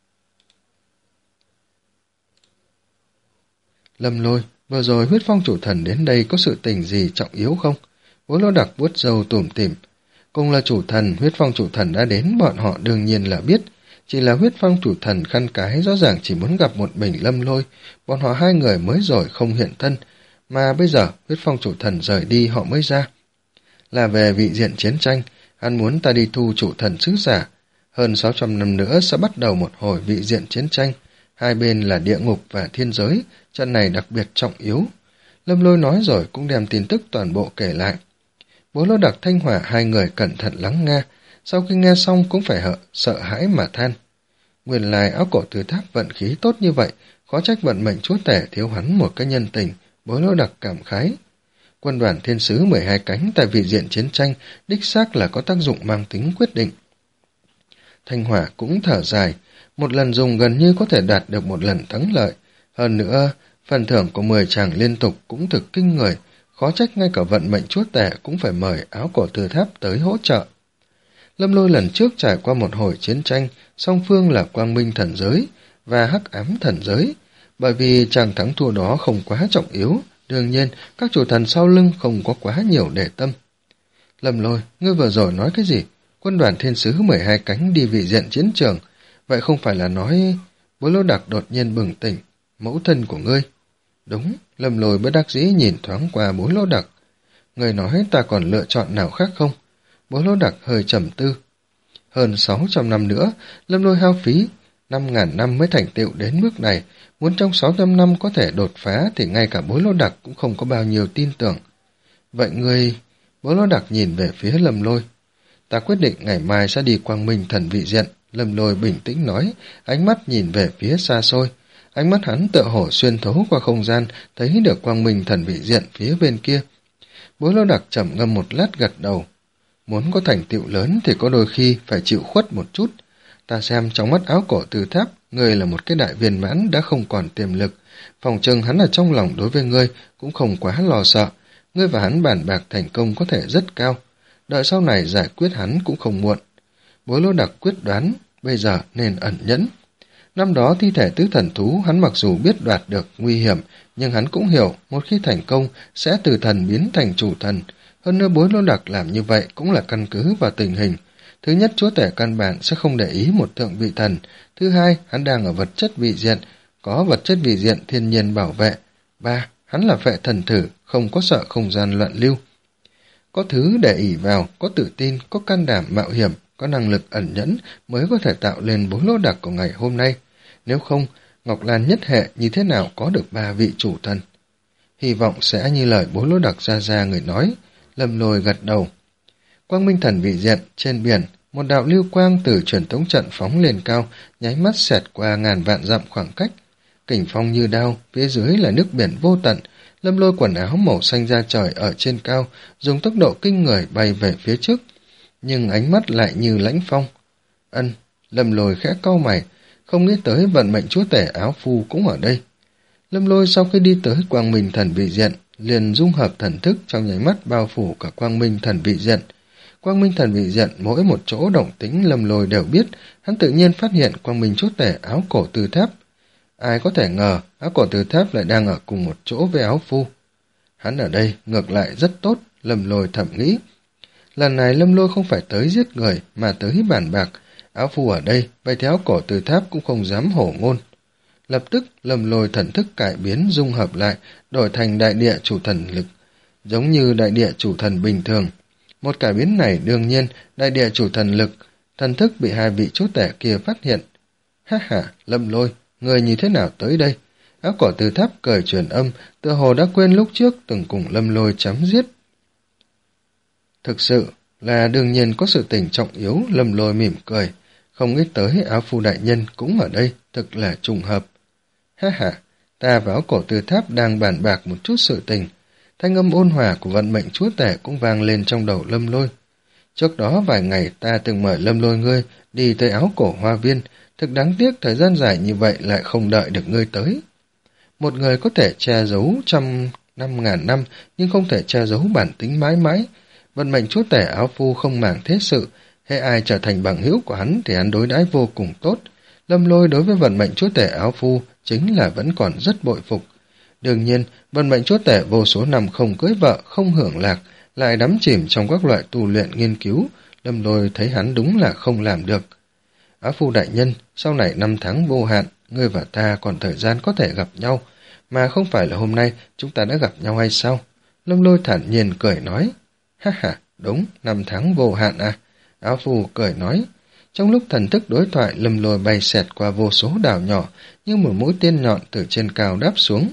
Lâm Lôi, vừa rồi huyết phong chủ thần đến đây có sự tình gì trọng yếu không? Bối Lỗ Đặc vuốt râu tủm tỉm. Cùng là chủ thần, huyết phong chủ thần đã đến, bọn họ đương nhiên là biết. Chỉ là huyết phong chủ thần khăn cái rõ ràng chỉ muốn gặp một mình Lâm Lôi, bọn họ hai người mới rồi không hiện thân, mà bây giờ huyết phong chủ thần rời đi họ mới ra. Là về vị diện chiến tranh, hắn muốn ta đi thu chủ thần sứ giả. Hơn sáu trăm năm nữa sẽ bắt đầu một hồi vị diện chiến tranh, hai bên là địa ngục và thiên giới, trận này đặc biệt trọng yếu. Lâm Lôi nói rồi cũng đem tin tức toàn bộ kể lại. Bối Lỗ Đặc Thanh Hỏa hai người cẩn thận lắng nghe, sau khi nghe xong cũng phải hợ, sợ hãi mà than. Nguyên lai áo cổ từ tháp vận khí tốt như vậy, khó trách vận mệnh chúa tể thiếu hắn một cái nhân tình, Bối Lỗ Đặc cảm khái. Quân đoàn thiên sứ mười hai cánh tại vị diện chiến tranh đích xác là có tác dụng mang tính quyết định. Thanh Hỏa cũng thở dài, một lần dùng gần như có thể đạt được một lần thắng lợi. Hơn nữa, phần thưởng của mười chàng liên tục cũng thực kinh người, khó trách ngay cả vận mệnh chúa tể cũng phải mời áo cổ từ tháp tới hỗ trợ. Lâm Lôi lần trước trải qua một hồi chiến tranh, song phương là Quang Minh thần giới và Hắc Ám thần giới. Bởi vì chàng thắng thua đó không quá trọng yếu, đương nhiên các chủ thần sau lưng không có quá nhiều để tâm. Lâm Lôi, ngươi vừa rồi nói cái gì? Quân đoàn thiên sứ mười hai cánh đi vị diện chiến trường, vậy không phải là nói... Bố Lô Đặc đột nhiên bừng tỉnh, mẫu thân của ngươi. Đúng, Lâm Lôi bất đắc dĩ nhìn thoáng qua Bố Lô Đặc. Ngươi nói ta còn lựa chọn nào khác không? Bố Lô Đặc hơi trầm tư. Hơn sáu trăm năm nữa, Lâm Lôi hao phí năm ngàn năm mới thành tựu đến mức này. Muốn trong sáu trăm năm có thể đột phá thì ngay cả Bố Lô Đặc cũng không có bao nhiêu tin tưởng. Vậy ngươi... Bố Lô Đặc nhìn về phía Lâm Lôi. Ta quyết định ngày mai sẽ đi Quang Minh thần vị diện. Lâm Lôi bình tĩnh nói, ánh mắt nhìn về phía xa xôi. Ánh mắt hắn tựa hồ xuyên thấu qua không gian, thấy được Quang Minh thần vị diện phía bên kia. Bố Lô Đặc trầm ngâm một lát gật đầu. Muốn có thành tựu lớn thì có đôi khi phải chịu khuất một chút. Ta xem trong mắt Áo Cổ Từ Tháp, ngươi là một cái đại viên mãn đã không còn tiềm lực. Phòng chừng hắn ở trong lòng đối với ngươi cũng không quá lo sợ. Ngươi và hắn bàn bạc thành công có thể rất cao. Đợi sau này giải quyết hắn cũng không muộn. Bố Lô Đặc quyết đoán, bây giờ nên ẩn nhẫn. Năm đó thi thể tứ thần thú hắn mặc dù biết đoạt được nguy hiểm, nhưng hắn cũng hiểu một khi thành công sẽ từ thần biến thành chủ thần. Hơn nữa Bố Lô Đặc làm như vậy cũng là căn cứ vào tình hình. Thứ nhất, chúa tể căn bản sẽ không để ý một thượng vị thần. Thứ hai, hắn đang ở vật chất vị diện, có vật chất vị diện thiên nhiên bảo vệ. Ba, hắn là phệ thần thử, không có sợ không gian loạn lưu. Có thứ để ỷ vào, có tự tin, có can đảm mạo hiểm, có năng lực ẩn nhẫn mới có thể tạo lên Bố Lô Đặc của ngày hôm nay. Nếu không, Ngọc Lan nhất hệ như thế nào có được ba vị chủ thần? Hy vọng sẽ như lời Bố Lô Đặc ra ra người nói. Lâm Lôi gật đầu. Quang Minh thần vị diện, trên biển, một đạo lưu quang từ truyền tống trận phóng lên cao, nháy mắt xẹt qua ngàn vạn dặm khoảng cách. Kình phong như đao, phía dưới là nước biển vô tận. Lâm Lôi quần áo màu xanh da trời ở trên cao, dùng tốc độ kinh người bay về phía trước. Nhưng ánh mắt lại như lãnh phong. Ân, Lâm Lôi khẽ cau mày, không nghĩ tới vận mệnh chúa tể áo phu cũng ở đây. Lâm Lôi sau khi đi tới Quang Minh thần vị diện, liền dung hợp thần thức trong nháy mắt bao phủ cả Quang Minh thần vị diện. Quang Minh thần vị diện mỗi một chỗ động tĩnh Lâm Lôi đều biết, hắn tự nhiên phát hiện Quang Minh chúa tể Áo Cổ Từ Tháp. Ai có thể ngờ Áo Cổ Từ Tháp lại đang ở cùng một chỗ với áo phu. Hắn ở đây ngược lại rất tốt, Lâm Lôi thầm nghĩ. Lần này Lâm Lôi không phải tới giết người mà tới bàn bạc. Áo phu ở đây, vậy thì Áo Cổ Từ Tháp cũng không dám hổ ngôn. Lập tức Lâm Lôi thần thức cải biến dung hợp lại, đổi thành đại địa chủ thần lực, giống như đại địa chủ thần bình thường. Một cải biến này đương nhiên đại địa chủ thần lực, thần thức bị hai vị chúa tể kia phát hiện. Ha ha, Lâm Lôi, người như thế nào tới đây? Áo Cổ Từ Tháp cười truyền âm, tựa hồ đã quên lúc trước từng cùng Lâm Lôi chém giết. Thực sự là đương nhiên có sự tình trọng yếu. Lâm Lôi mỉm cười, không nghĩ tới áo phu đại nhân cũng ở đây, thực là trùng hợp. Ha ha, ta và Áo Cổ Từ Tháp đang bàn bạc một chút sự tình. Thanh âm ôn hòa của vận mệnh chúa tể cũng vang lên trong đầu Lâm Lôi. Trước đó vài ngày ta từng mời Lâm Lôi ngươi đi tới Áo Cổ Hoa Viên, thực đáng tiếc thời gian dài như vậy lại không đợi được ngươi tới. Một người có thể che giấu trăm năm ngàn năm, nhưng không thể che giấu bản tính mãi mãi. Vận mệnh chúa tể áo phu không màng thế sự, hễ ai trở thành bằng hữu của hắn thì hắn đối đãi vô cùng tốt. Lâm Lôi đối với vận mệnh chúa tể áo phu chính là vẫn còn rất bội phục. Đương nhiên, vận mệnh chúa tể vô số năm không cưới vợ, không hưởng lạc, lại đắm chìm trong các loại tu luyện nghiên cứu. Lâm Lôi thấy hắn đúng là không làm được. Áo phu đại nhân, sau này năm tháng vô hạn, ngươi và ta còn thời gian có thể gặp nhau, mà không phải là hôm nay chúng ta đã gặp nhau hay sao? Lâm Lôi thản nhiên cười nói. Ha ha, đúng, năm tháng vô hạn à? Áo phu cười nói. Trong lúc thần thức đối thoại, Lâm Lôi bay xẹt qua vô số đảo nhỏ, như một mũi tên nhọn từ trên cao đáp xuống.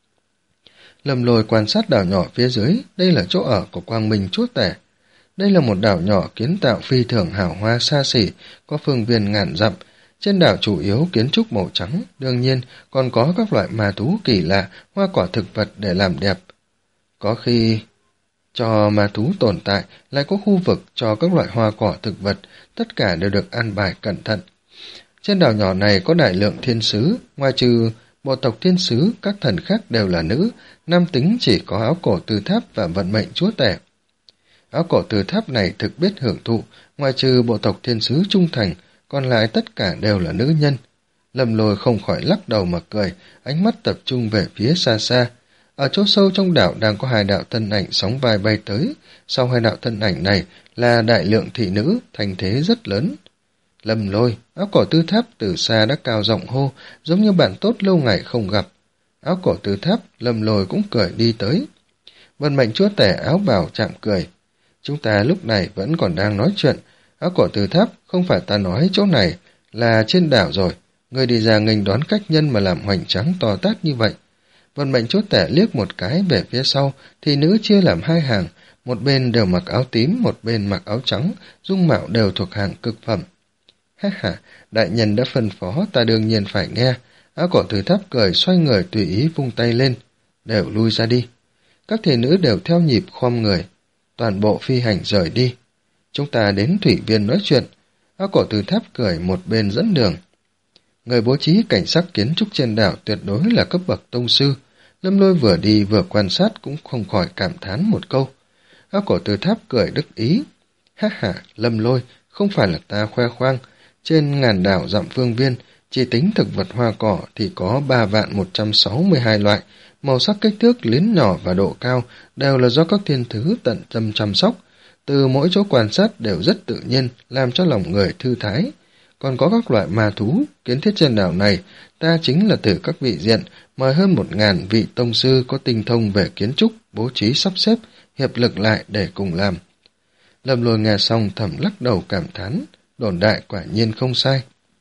Lâm Lôi quan sát đảo nhỏ phía dưới, đây là chỗ ở của Quang Minh chúa tể. Đây là một đảo nhỏ kiến tạo phi thường hào hoa xa xỉ, có phương viên ngàn dặm. Trên đảo chủ yếu kiến trúc màu trắng, đương nhiên còn có các loại ma thú kỳ lạ, hoa quả thực vật để làm đẹp. Có khi cho ma thú tồn tại, lại có khu vực cho các loại hoa quả thực vật, tất cả đều được an bài cẩn thận. Trên đảo nhỏ này có đại lượng thiên sứ, ngoài trừ bộ tộc thiên sứ, các thần khác đều là nữ, nam tính chỉ có Áo Cổ Từ Tháp và vận mệnh chúa tể. Áo cổ từ tháp này thực biết hưởng thụ, ngoài trừ bộ tộc thiên sứ trung thành, còn lại tất cả đều là nữ nhân. Lâm Lôi không khỏi lắc đầu mà cười, ánh mắt tập trung về phía xa xa. Ở chỗ sâu trong đảo đang có hai đạo thân ảnh sóng vai bay tới, sau hai đạo thân ảnh này là đại lượng thị nữ, thành thế rất lớn. Lâm Lôi, áo cổ tư tháp từ xa đã cao giọng hô, giống như bạn tốt lâu ngày không gặp. Áo cổ tư tháp, Lâm Lôi cũng cười đi tới. Vận mệnh chúa tể áo bào chạm cười. Chúng ta lúc này vẫn còn đang nói chuyện. Áo cổ tư tháp, không phải ta nói chỗ này là trên đảo rồi. Ngươi đi ra nghênh đón khách nhân mà làm hoành tráng to tát như vậy. Vận mệnh chúa tể liếc một cái về phía sau, thì nữ chia làm hai hàng, một bên đều mặc áo tím, một bên mặc áo trắng, dung mạo đều thuộc hàng cực phẩm. Ha ha, đại nhân đã phân phó, ta đương nhiên phải nghe. Áo cổ từ tháp cười, xoay người tùy ý vung tay lên. Đều lui ra đi. Các thị nữ đều theo nhịp khom người. Toàn bộ phi hành rời đi. Chúng ta đến thủy viên nói chuyện. Áo cổ từ tháp cười, một bên dẫn đường. Người bố trí cảnh sắc kiến trúc trên đảo tuyệt đối là cấp bậc tông sư. Lâm Lôi vừa đi vừa quan sát cũng không khỏi cảm thán một câu. Áo cổ từ tháp cười đắc ý. Ha ha, Lâm Lôi, không phải là ta khoe khoang. Trên ngàn đảo dặm phương viên, chỉ tính thực vật hoa cỏ thì có ba vạn một trăm sáu mươi hai loại, màu sắc kích thước lớn nhỏ và độ cao đều là do các thiên thứ tận tâm chăm sóc. Từ mỗi chỗ quan sát đều rất tự nhiên, làm cho lòng người thư thái. Còn có các loại ma thú, kiến thiết trên đảo này, ta chính là từ các vị diện, mời hơn một ngàn vị tông sư có tinh thông về kiến trúc, bố trí sắp xếp, hiệp lực lại để cùng làm. Lâm Lôi nghe xong thầm lắc đầu cảm thán, đồn đại quả nhiên không sai.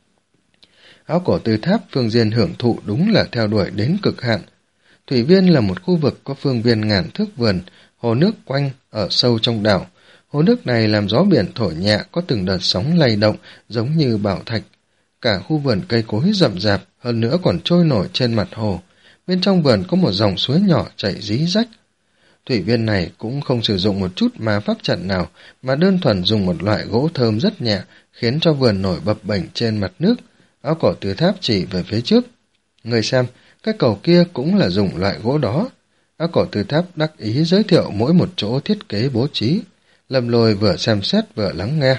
Áo cổ từ tháp phương diên hưởng thụ đúng là theo đuổi đến cực hạn. Thủy viên là một khu vực có phương viên ngàn thước vườn, hồ nước quanh ở sâu trong đảo. Hồ nước này làm gió biển thổi nhẹ, có từng đợt sóng lay động giống như bảo thạch. Cả khu vườn cây cối rậm rạp, hơn nữa còn trôi nổi trên mặt hồ. Bên trong vườn có một dòng suối nhỏ chảy rí rách. Thủy viên này cũng không sử dụng một chút ma pháp trận nào, mà đơn thuần dùng một loại gỗ thơm rất nhẹ, khiến cho vườn nổi bập bềnh trên mặt nước. Áo cổ từ tháp chỉ về phía trước. Người xem, cái cầu kia cũng là dùng loại gỗ đó. Áo cổ từ tháp đắc ý giới thiệu mỗi một chỗ thiết kế bố trí. Lâm Lôi vừa xem xét vừa lắng nghe.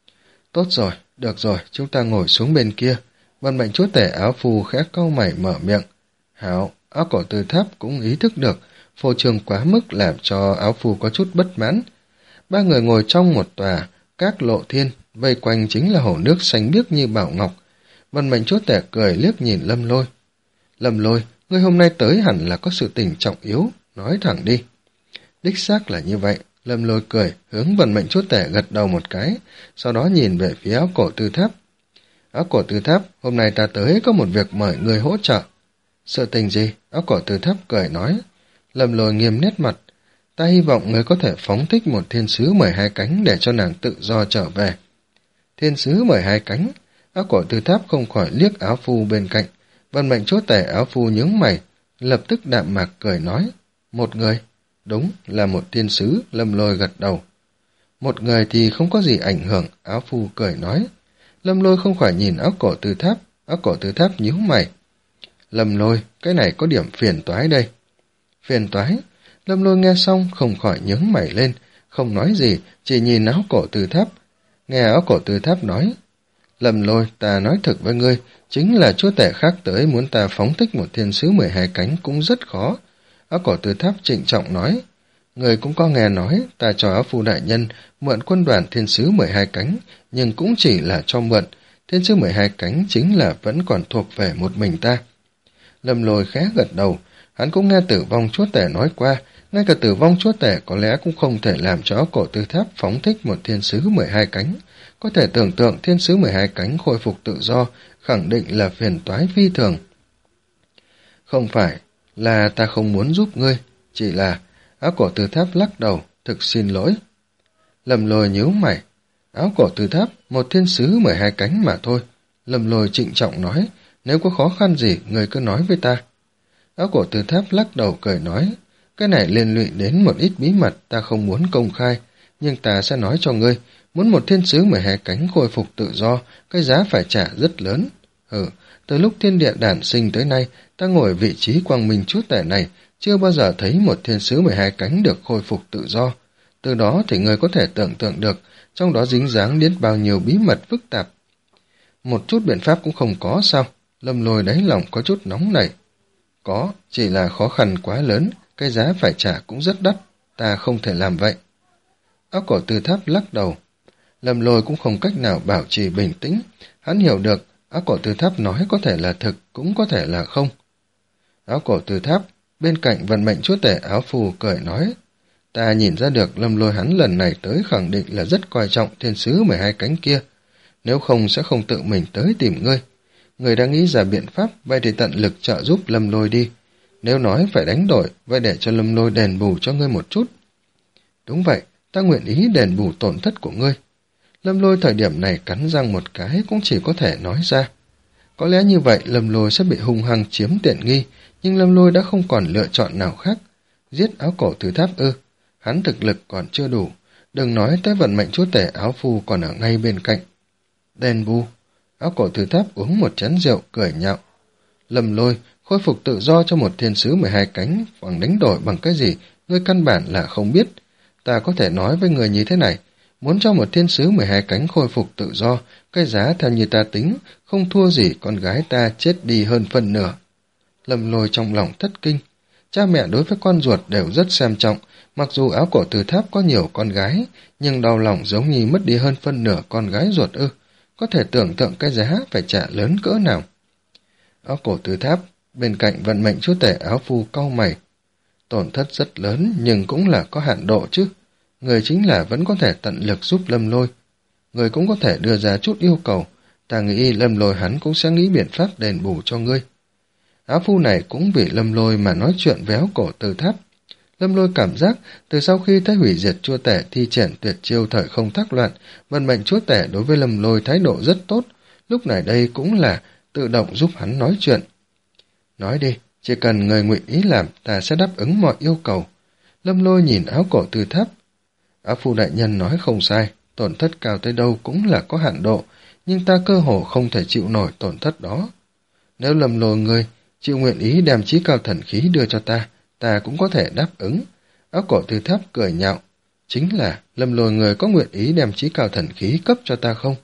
Tốt rồi, được rồi, chúng ta ngồi xuống bên kia. Vận mệnh chúa tể áo phù khẽ cau mày mở miệng. Hảo, áo cổ từ tháp cũng ý thức được, phô trương quá mức làm cho áo phù có chút bất mãn. Ba người ngồi trong một tòa, các lộ thiên, vây quanh chính là hồ nước xanh biếc như bảo ngọc. Vận mệnh chúa tể cười liếc nhìn Lâm Lôi. Lâm Lôi, ngươi hôm nay tới hẳn là có sự tình trọng yếu, nói thẳng đi. Đích xác là như vậy. Lâm Lôi cười, hướng vận mệnh chúa tể gật đầu một cái, sau đó nhìn về phía áo cổ tư tháp. Áo cổ tư tháp, hôm nay ta tới có một việc mời người hỗ trợ. Sự tình gì? Áo cổ tư tháp cười nói. Lâm Lôi nghiêm nét mặt. Ta hy vọng người có thể phóng thích một thiên sứ mười hai cánh để cho nàng tự do trở về. Thiên sứ mười hai cánh? Áo cổ tư tháp không khỏi liếc áo phu bên cạnh. Vận mệnh chúa tể áo phu nhướng mày, lập tức đạm mạc cười nói. Một người? Đúng, là một thiên sứ. Lâm Lôi gật đầu. Một người thì không có gì ảnh hưởng, áo phu cười nói. Lâm Lôi không khỏi nhìn áo cổ tư tháp, áo cổ tư tháp nhíu mày. Lâm Lôi, cái này có điểm phiền toái đây. Phiền toái? Lâm Lôi nghe xong không khỏi nhướng mày lên, không nói gì, chỉ nhìn áo cổ tư tháp. Nghe áo cổ tư tháp nói. Lâm Lôi, ta nói thật với ngươi, chính là chúa tể khác tới muốn ta phóng thích một thiên sứ mười hai cánh cũng rất khó. Áo cổ tư tháp trịnh trọng nói. Người cũng có nghe nói, ta cho áo phu đại nhân mượn quân đoàn thiên sứ mười hai cánh, nhưng cũng chỉ là cho mượn. Thiên sứ mười hai cánh chính là vẫn còn thuộc về một mình ta. Lâm Lôi khẽ gật đầu, hắn cũng nghe tử vong chúa tể nói qua, ngay cả tử vong chúa tể có lẽ cũng không thể làm cho áo cổ tư tháp phóng thích một thiên sứ mười hai cánh. Có thể tưởng tượng thiên sứ mười hai cánh khôi phục tự do, khẳng định là phiền toái phi thường. Không phải là ta không muốn giúp ngươi, chỉ là áo cổ tư tháp lắc đầu, thực xin lỗi. Lâm Lôi nhíu mày, áo cổ tư tháp, một thiên sứ mười hai cánh mà thôi. Lâm Lôi trịnh trọng nói, nếu có khó khăn gì, ngươi cứ nói với ta. Áo cổ tư tháp lắc đầu cười nói, cái này liên lụy đến một ít bí mật ta không muốn công khai, nhưng ta sẽ nói cho ngươi, muốn một thiên sứ mười hai cánh khôi phục tự do, cái giá phải trả rất lớn. Ừ, từ lúc thiên địa đản sinh tới nay, ta ngồi vị trí quang minh chúa tể này, chưa bao giờ thấy một thiên sứ mười hai cánh được khôi phục tự do. từ đó thì người có thể tưởng tượng được trong đó dính dáng đến bao nhiêu bí mật phức tạp. Một chút biện pháp cũng không có sao? Lâm Lôi đáy lòng có chút nóng nảy. Có, chỉ là khó khăn quá lớn, cái giá phải trả cũng rất đắt, ta không thể làm vậy. Áo cổ Tư Tháp lắc đầu. Lâm Lôi cũng không cách nào bảo trì bình tĩnh, hắn hiểu được áo cổ Tư Tháp nói có thể là thực, cũng có thể là không. Áo cổ Tư Tháp, bên cạnh vận mệnh chúa tể áo phù cười nói, ta nhìn ra được Lâm Lôi hắn lần này tới khẳng định là rất coi trọng thiên sứ mười hai cánh kia, nếu không sẽ không tự mình tới tìm ngươi. Người đã nghĩ ra biện pháp, vậy thì tận lực trợ giúp Lâm Lôi đi. Nếu nói phải đánh đổi, vậy để cho Lâm Lôi đền bù cho ngươi một chút. Đúng vậy, ta nguyện ý đền bù tổn thất của ngươi. Lâm Lôi thời điểm này cắn răng một cái cũng chỉ có thể nói ra. Có lẽ như vậy Lâm Lôi sẽ bị hung hăng chiếm tiện nghi, nhưng Lâm Lôi đã không còn lựa chọn nào khác. Giết áo cổ Tư Tháp ư? Hắn thực lực còn chưa đủ, đừng nói tới vận mệnh chúa tể áo phù còn ở ngay bên cạnh. Đền bù. Áo cổ Tư Tháp uống một chén rượu cười nhạo. Lâm Lôi, khôi phục tự do cho một thiên sứ mười hai cánh bằng đánh đổi bằng cái gì, ngươi căn bản là không biết. Ta có thể nói với người như thế này, muốn cho một thiên sứ mười hai cánh khôi phục tự do, cái giá theo như ta tính, không thua gì con gái ta chết đi hơn phân nửa. Lâm Lôi trong lòng thất kinh. Cha mẹ đối với con ruột đều rất xem trọng, mặc dù áo cổ Tư Tháp có nhiều con gái, nhưng đau lòng giống như mất đi hơn phân nửa con gái ruột ư. Có thể tưởng tượng cái giá phải trả lớn cỡ nào. Áo cổ Tư Tháp, bên cạnh vận mệnh chúa tể áo phu cau mày. Tổn thất rất lớn nhưng cũng là có hạn độ chứ. Người chính là vẫn có thể tận lực giúp Lâm Lôi. Người cũng có thể đưa ra chút yêu cầu. Ta nghĩ Lâm Lôi hắn cũng sẽ nghĩ biện pháp đền bù cho ngươi. Áo phu này cũng vì Lâm Lôi mà nói chuyện với áo cổ Tư Tháp. Lâm Lôi cảm giác từ sau khi thấy hủy diệt chúa tể thi triển tuyệt chiêu thời không thác loạn, vận mệnh chúa tể đối với Lâm Lôi thái độ rất tốt, lúc này đây cũng là tự động giúp hắn nói chuyện. Nói đi, chỉ cần người nguyện ý làm, ta sẽ đáp ứng mọi yêu cầu. Lâm Lôi nhìn áo cổ Tư Tháp. Áo phu đại nhân nói không sai, tổn thất cao tới đâu cũng là có hạn độ, nhưng ta cơ hồ không thể chịu nổi tổn thất đó. Nếu Lâm Lôi ngươi chịu nguyện ý đem chí cao thần khí đưa cho ta, ta cũng có thể đáp ứng. Áo cổ Tư Tháp cười nhạo. Chính là Lâm Lôi người có nguyện ý đem chí cao thần khí cấp cho ta không?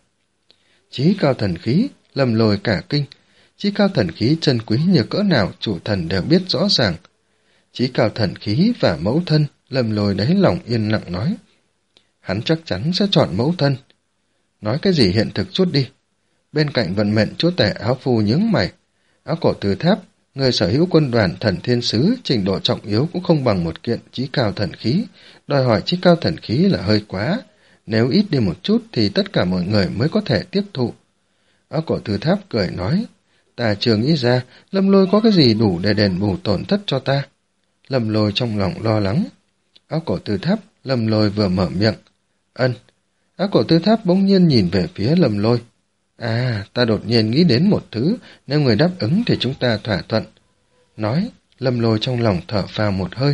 Chí cao thần khí, Lâm Lôi cả kinh. Chí cao thần khí chân quý như cỡ nào chủ thần đều biết rõ ràng. Chí cao thần khí và mẫu thân, Lâm Lôi đáy lòng yên lặng nói. Hắn chắc chắn sẽ chọn mẫu thân. Nói cái gì hiện thực chút đi. Bên cạnh vận mệnh chúa tể áo phu nhướng mày. Áo cổ Tư Tháp, người sở hữu quân đoàn thần thiên sứ, trình độ trọng yếu cũng không bằng một kiện chí cao thần khí, đòi hỏi chí cao thần khí là hơi quá, nếu ít đi một chút thì tất cả mọi người mới có thể tiếp thụ. Áo cổ Tư Tháp cười nói, ta chưa nghĩ ra Lâm Lôi có cái gì đủ để đền bù tổn thất cho ta. Lâm Lôi trong lòng lo lắng. Áo cổ Tư Tháp, Lâm Lôi vừa mở miệng. Ân. Áo cổ Tư Tháp bỗng nhiên nhìn về phía Lâm Lôi. À, ta đột nhiên nghĩ đến một thứ, nếu người đáp ứng thì chúng ta thỏa thuận. Nói, Lâm Lôi trong lòng thở phào một hơi.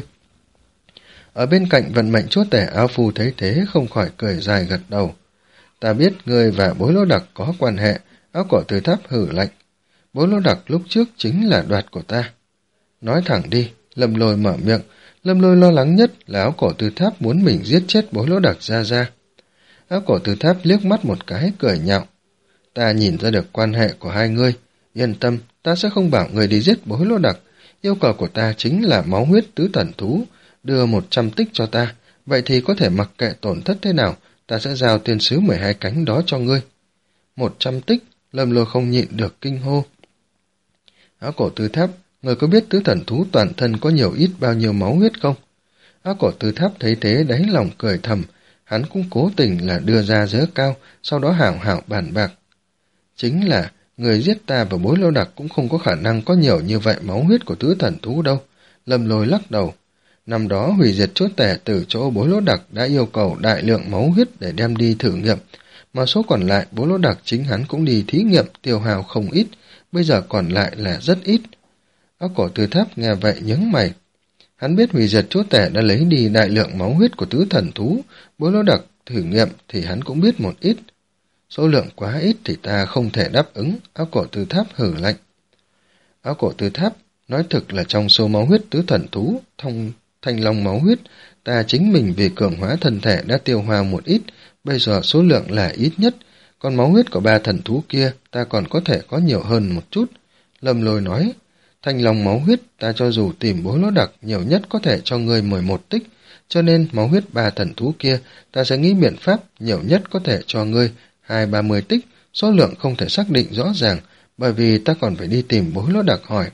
Ở bên cạnh vận mệnh chúa tể áo phu thấy thế không khỏi cười dài gật đầu. Ta biết ngươi và Bối Lỗ Đặc có quan hệ, áo cổ Tư Tháp hử lạnh. Bối Lỗ Đặc lúc trước chính là đoạt của ta. Nói thẳng đi, Lâm Lôi mở miệng. Lâm Lôi lo lắng nhất là áo cổ Tư Tháp muốn mình giết chết Bối Lỗ Đặc ra ra. Áo cổ Tư Tháp liếc mắt một cái cười nhạo. Ta nhìn ra được quan hệ của hai ngươi. Yên tâm, ta sẽ không bảo người đi giết Bối Lỗ Đặc. Yêu cầu của ta chính là máu huyết tứ thần thú. Đưa một trăm tích cho ta. Vậy thì có thể mặc kệ tổn thất thế nào, ta sẽ giao thiên sứ mười hai cánh đó cho ngươi. Một trăm tích, Lâm Lôi không nhịn được kinh hô. Áo cổ Tư Tháp, người có biết tứ thần thú toàn thân có nhiều ít bao nhiêu máu huyết không? Áo cổ Tư Tháp thấy thế đáy lòng cười thầm. Hắn cũng cố tình là đưa ra giá cao, sau đó hảo hảo bàn bạc. Chính là, người giết ta và Bối Lỗ Đặc cũng không có khả năng có nhiều như vậy máu huyết của tứ thần thú đâu. Lâm Lôi lắc đầu. Năm đó hủy diệt chúa tể từ chỗ Bối Lỗ Đặc đã yêu cầu đại lượng máu huyết để đem đi thử nghiệm, mà số còn lại Bối Lỗ Đặc chính hắn cũng đi thí nghiệm tiêu hao không ít, bây giờ còn lại là rất ít. Áo cổ Tư Tháp nghe vậy nhướng mày. Hắn biết hủy diệt chúa tể đã lấy đi đại lượng máu huyết của tứ thần thú, Bối Lỗ Đặc thử nghiệm thì hắn cũng biết một ít. Số lượng quá ít thì ta không thể đáp ứng, áo cổ Tư Tháp hử lạnh. Áo cổ Tư Tháp nói thực là trong số máu huyết tứ thần thú thông thanh long máu huyết, ta chính mình vì cường hóa thân thể đã tiêu hao một ít, bây giờ số lượng là ít nhất, còn máu huyết của ba thần thú kia ta còn có thể có nhiều hơn một chút. Lâm Lôi nói, thanh long máu huyết ta cho dù tìm bối lỗ đặc nhiều nhất có thể cho ngươi mười một tích, cho nên máu huyết ba thần thú kia ta sẽ nghĩ biện pháp nhiều nhất có thể cho ngươi hai ba mươi tích, số lượng không thể xác định rõ ràng, bởi vì ta còn phải đi tìm bối lỗ đặc hỏi.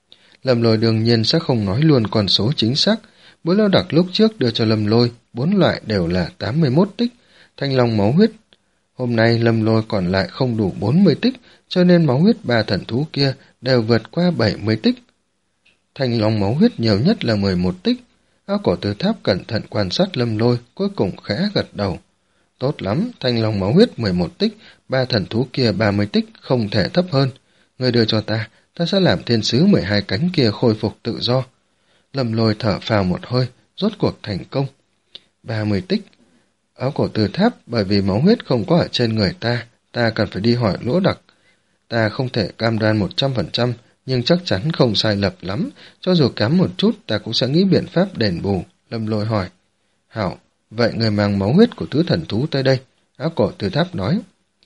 Lâm Lôi đương nhiên sẽ không nói luôn con số chính xác, bối lỗ đặc lúc trước đưa cho Lâm Lôi, bốn loại đều là tám mươi mốt tích, thanh long máu huyết. Hôm nay Lâm Lôi còn lại không đủ bốn mươi tích, cho nên máu huyết ba thần thú kia đều vượt qua bảy mươi tích. Thanh long máu huyết nhiều nhất là mười một tích. Áo cổ Từ Tháp cẩn thận quan sát Lâm Lôi, cuối cùng khẽ gật đầu. Tốt lắm, thanh long máu huyết mười một tích, ba thần thú kia ba mươi tích, không thể thấp hơn. Ngươi đưa cho ta, ta sẽ làm thiên sứ mười hai cánh kia khôi phục tự do. Lâm Lôi thở phào một hơi, rốt cuộc thành công. ba mươi tích. Áo cổ Từ Tháp, bởi vì máu huyết không có ở trên người ta, ta cần phải đi hỏi lỗ đặc. Ta không thể cam đoan một trăm phần trăm, nhưng chắc chắn không sai lầm lắm, cho dù kém một chút ta cũng sẽ nghĩ biện pháp đền bù. Lâm Lôi hỏi. Hảo, vậy người mang máu huyết của tứ thần thú tới đây, áo cổ Từ Tháp nói.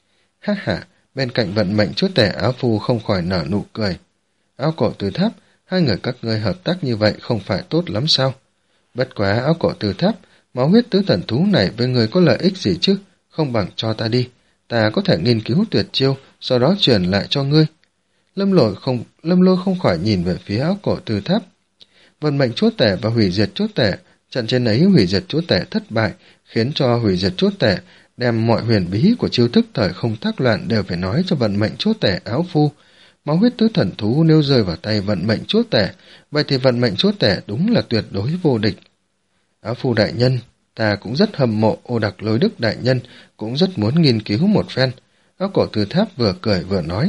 Ha ha, bên cạnh vận mệnh chúa tể áo phu không khỏi nở nụ cười. Áo cổ Từ Tháp, hai người các ngươi hợp tác như vậy không phải tốt lắm sao? Bất quá áo cổ Từ Tháp, máu huyết tứ thần thú này với người có lợi ích gì chứ, không bằng cho ta đi, ta có thể nghiên cứu tuyệt chiêu, sau đó truyền lại cho ngươi. Lâm Lôi không, Lâm Lôi không khỏi nhìn về phía áo cổ Từ Tháp. Vận mệnh chúa tể và hủy diệt chúa tể, trận chiến ấy hủy diệt chúa tể thất bại, khiến cho hủy diệt chúa tể đem mọi huyền bí của chiêu thức thời không thác loạn đều phải nói cho vận mệnh chúa tể áo phu. Máu huyết tứ thần thú nếu rơi vào tay vận mệnh chúa tể, vậy thì vận mệnh chúa tể đúng là tuyệt đối vô địch. Áo phu đại nhân, ta cũng rất hâm mộ Ô Đặc Lôi Đức đại nhân, cũng rất muốn nghiên cứu một phen. Áo cổ Từ Tháp vừa cười vừa nói.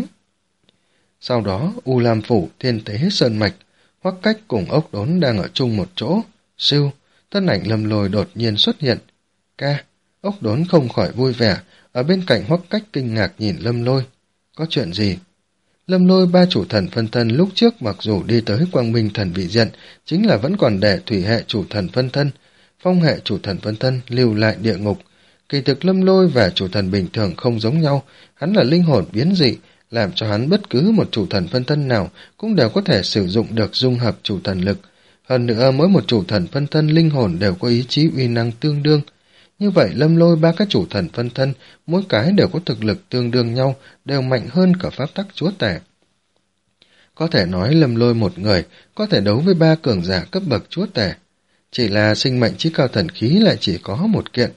Sau đó, U Lam Phủ, Thiên Tế Sơn Mạch, Hoắc Cách cùng Ốc Đốn đang ở chung một chỗ. Siêu, thân ảnh Lâm Lôi đột nhiên xuất hiện. Ca, Ốc Đốn không khỏi vui vẻ, ở bên cạnh Hoắc Cách kinh ngạc nhìn Lâm Lôi. Có chuyện gì? Lâm Lôi ba chủ thần phân thân lúc trước mặc dù đi tới Quang Minh thần vị diện, chính là vẫn còn để thủy hệ chủ thần phân thân, phong hệ chủ thần phân thân lưu lại địa ngục. Kỳ thực Lâm Lôi và chủ thần bình thường không giống nhau, hắn là linh hồn biến dị, làm cho hắn bất cứ một chủ thần phân thân nào cũng đều có thể sử dụng được dung hợp chủ thần lực. Hơn nữa mỗi một chủ thần phân thân linh hồn đều có ý chí uy năng tương đương. Như vậy Lâm Lôi ba các chủ thần phân thân, mỗi cái đều có thực lực tương đương nhau, đều mạnh hơn cả pháp tắc chúa tể. Có thể nói Lâm Lôi một người có thể đấu với ba cường giả cấp bậc chúa tể. Chỉ là sinh mệnh chí cao thần khí lại chỉ có một kiện.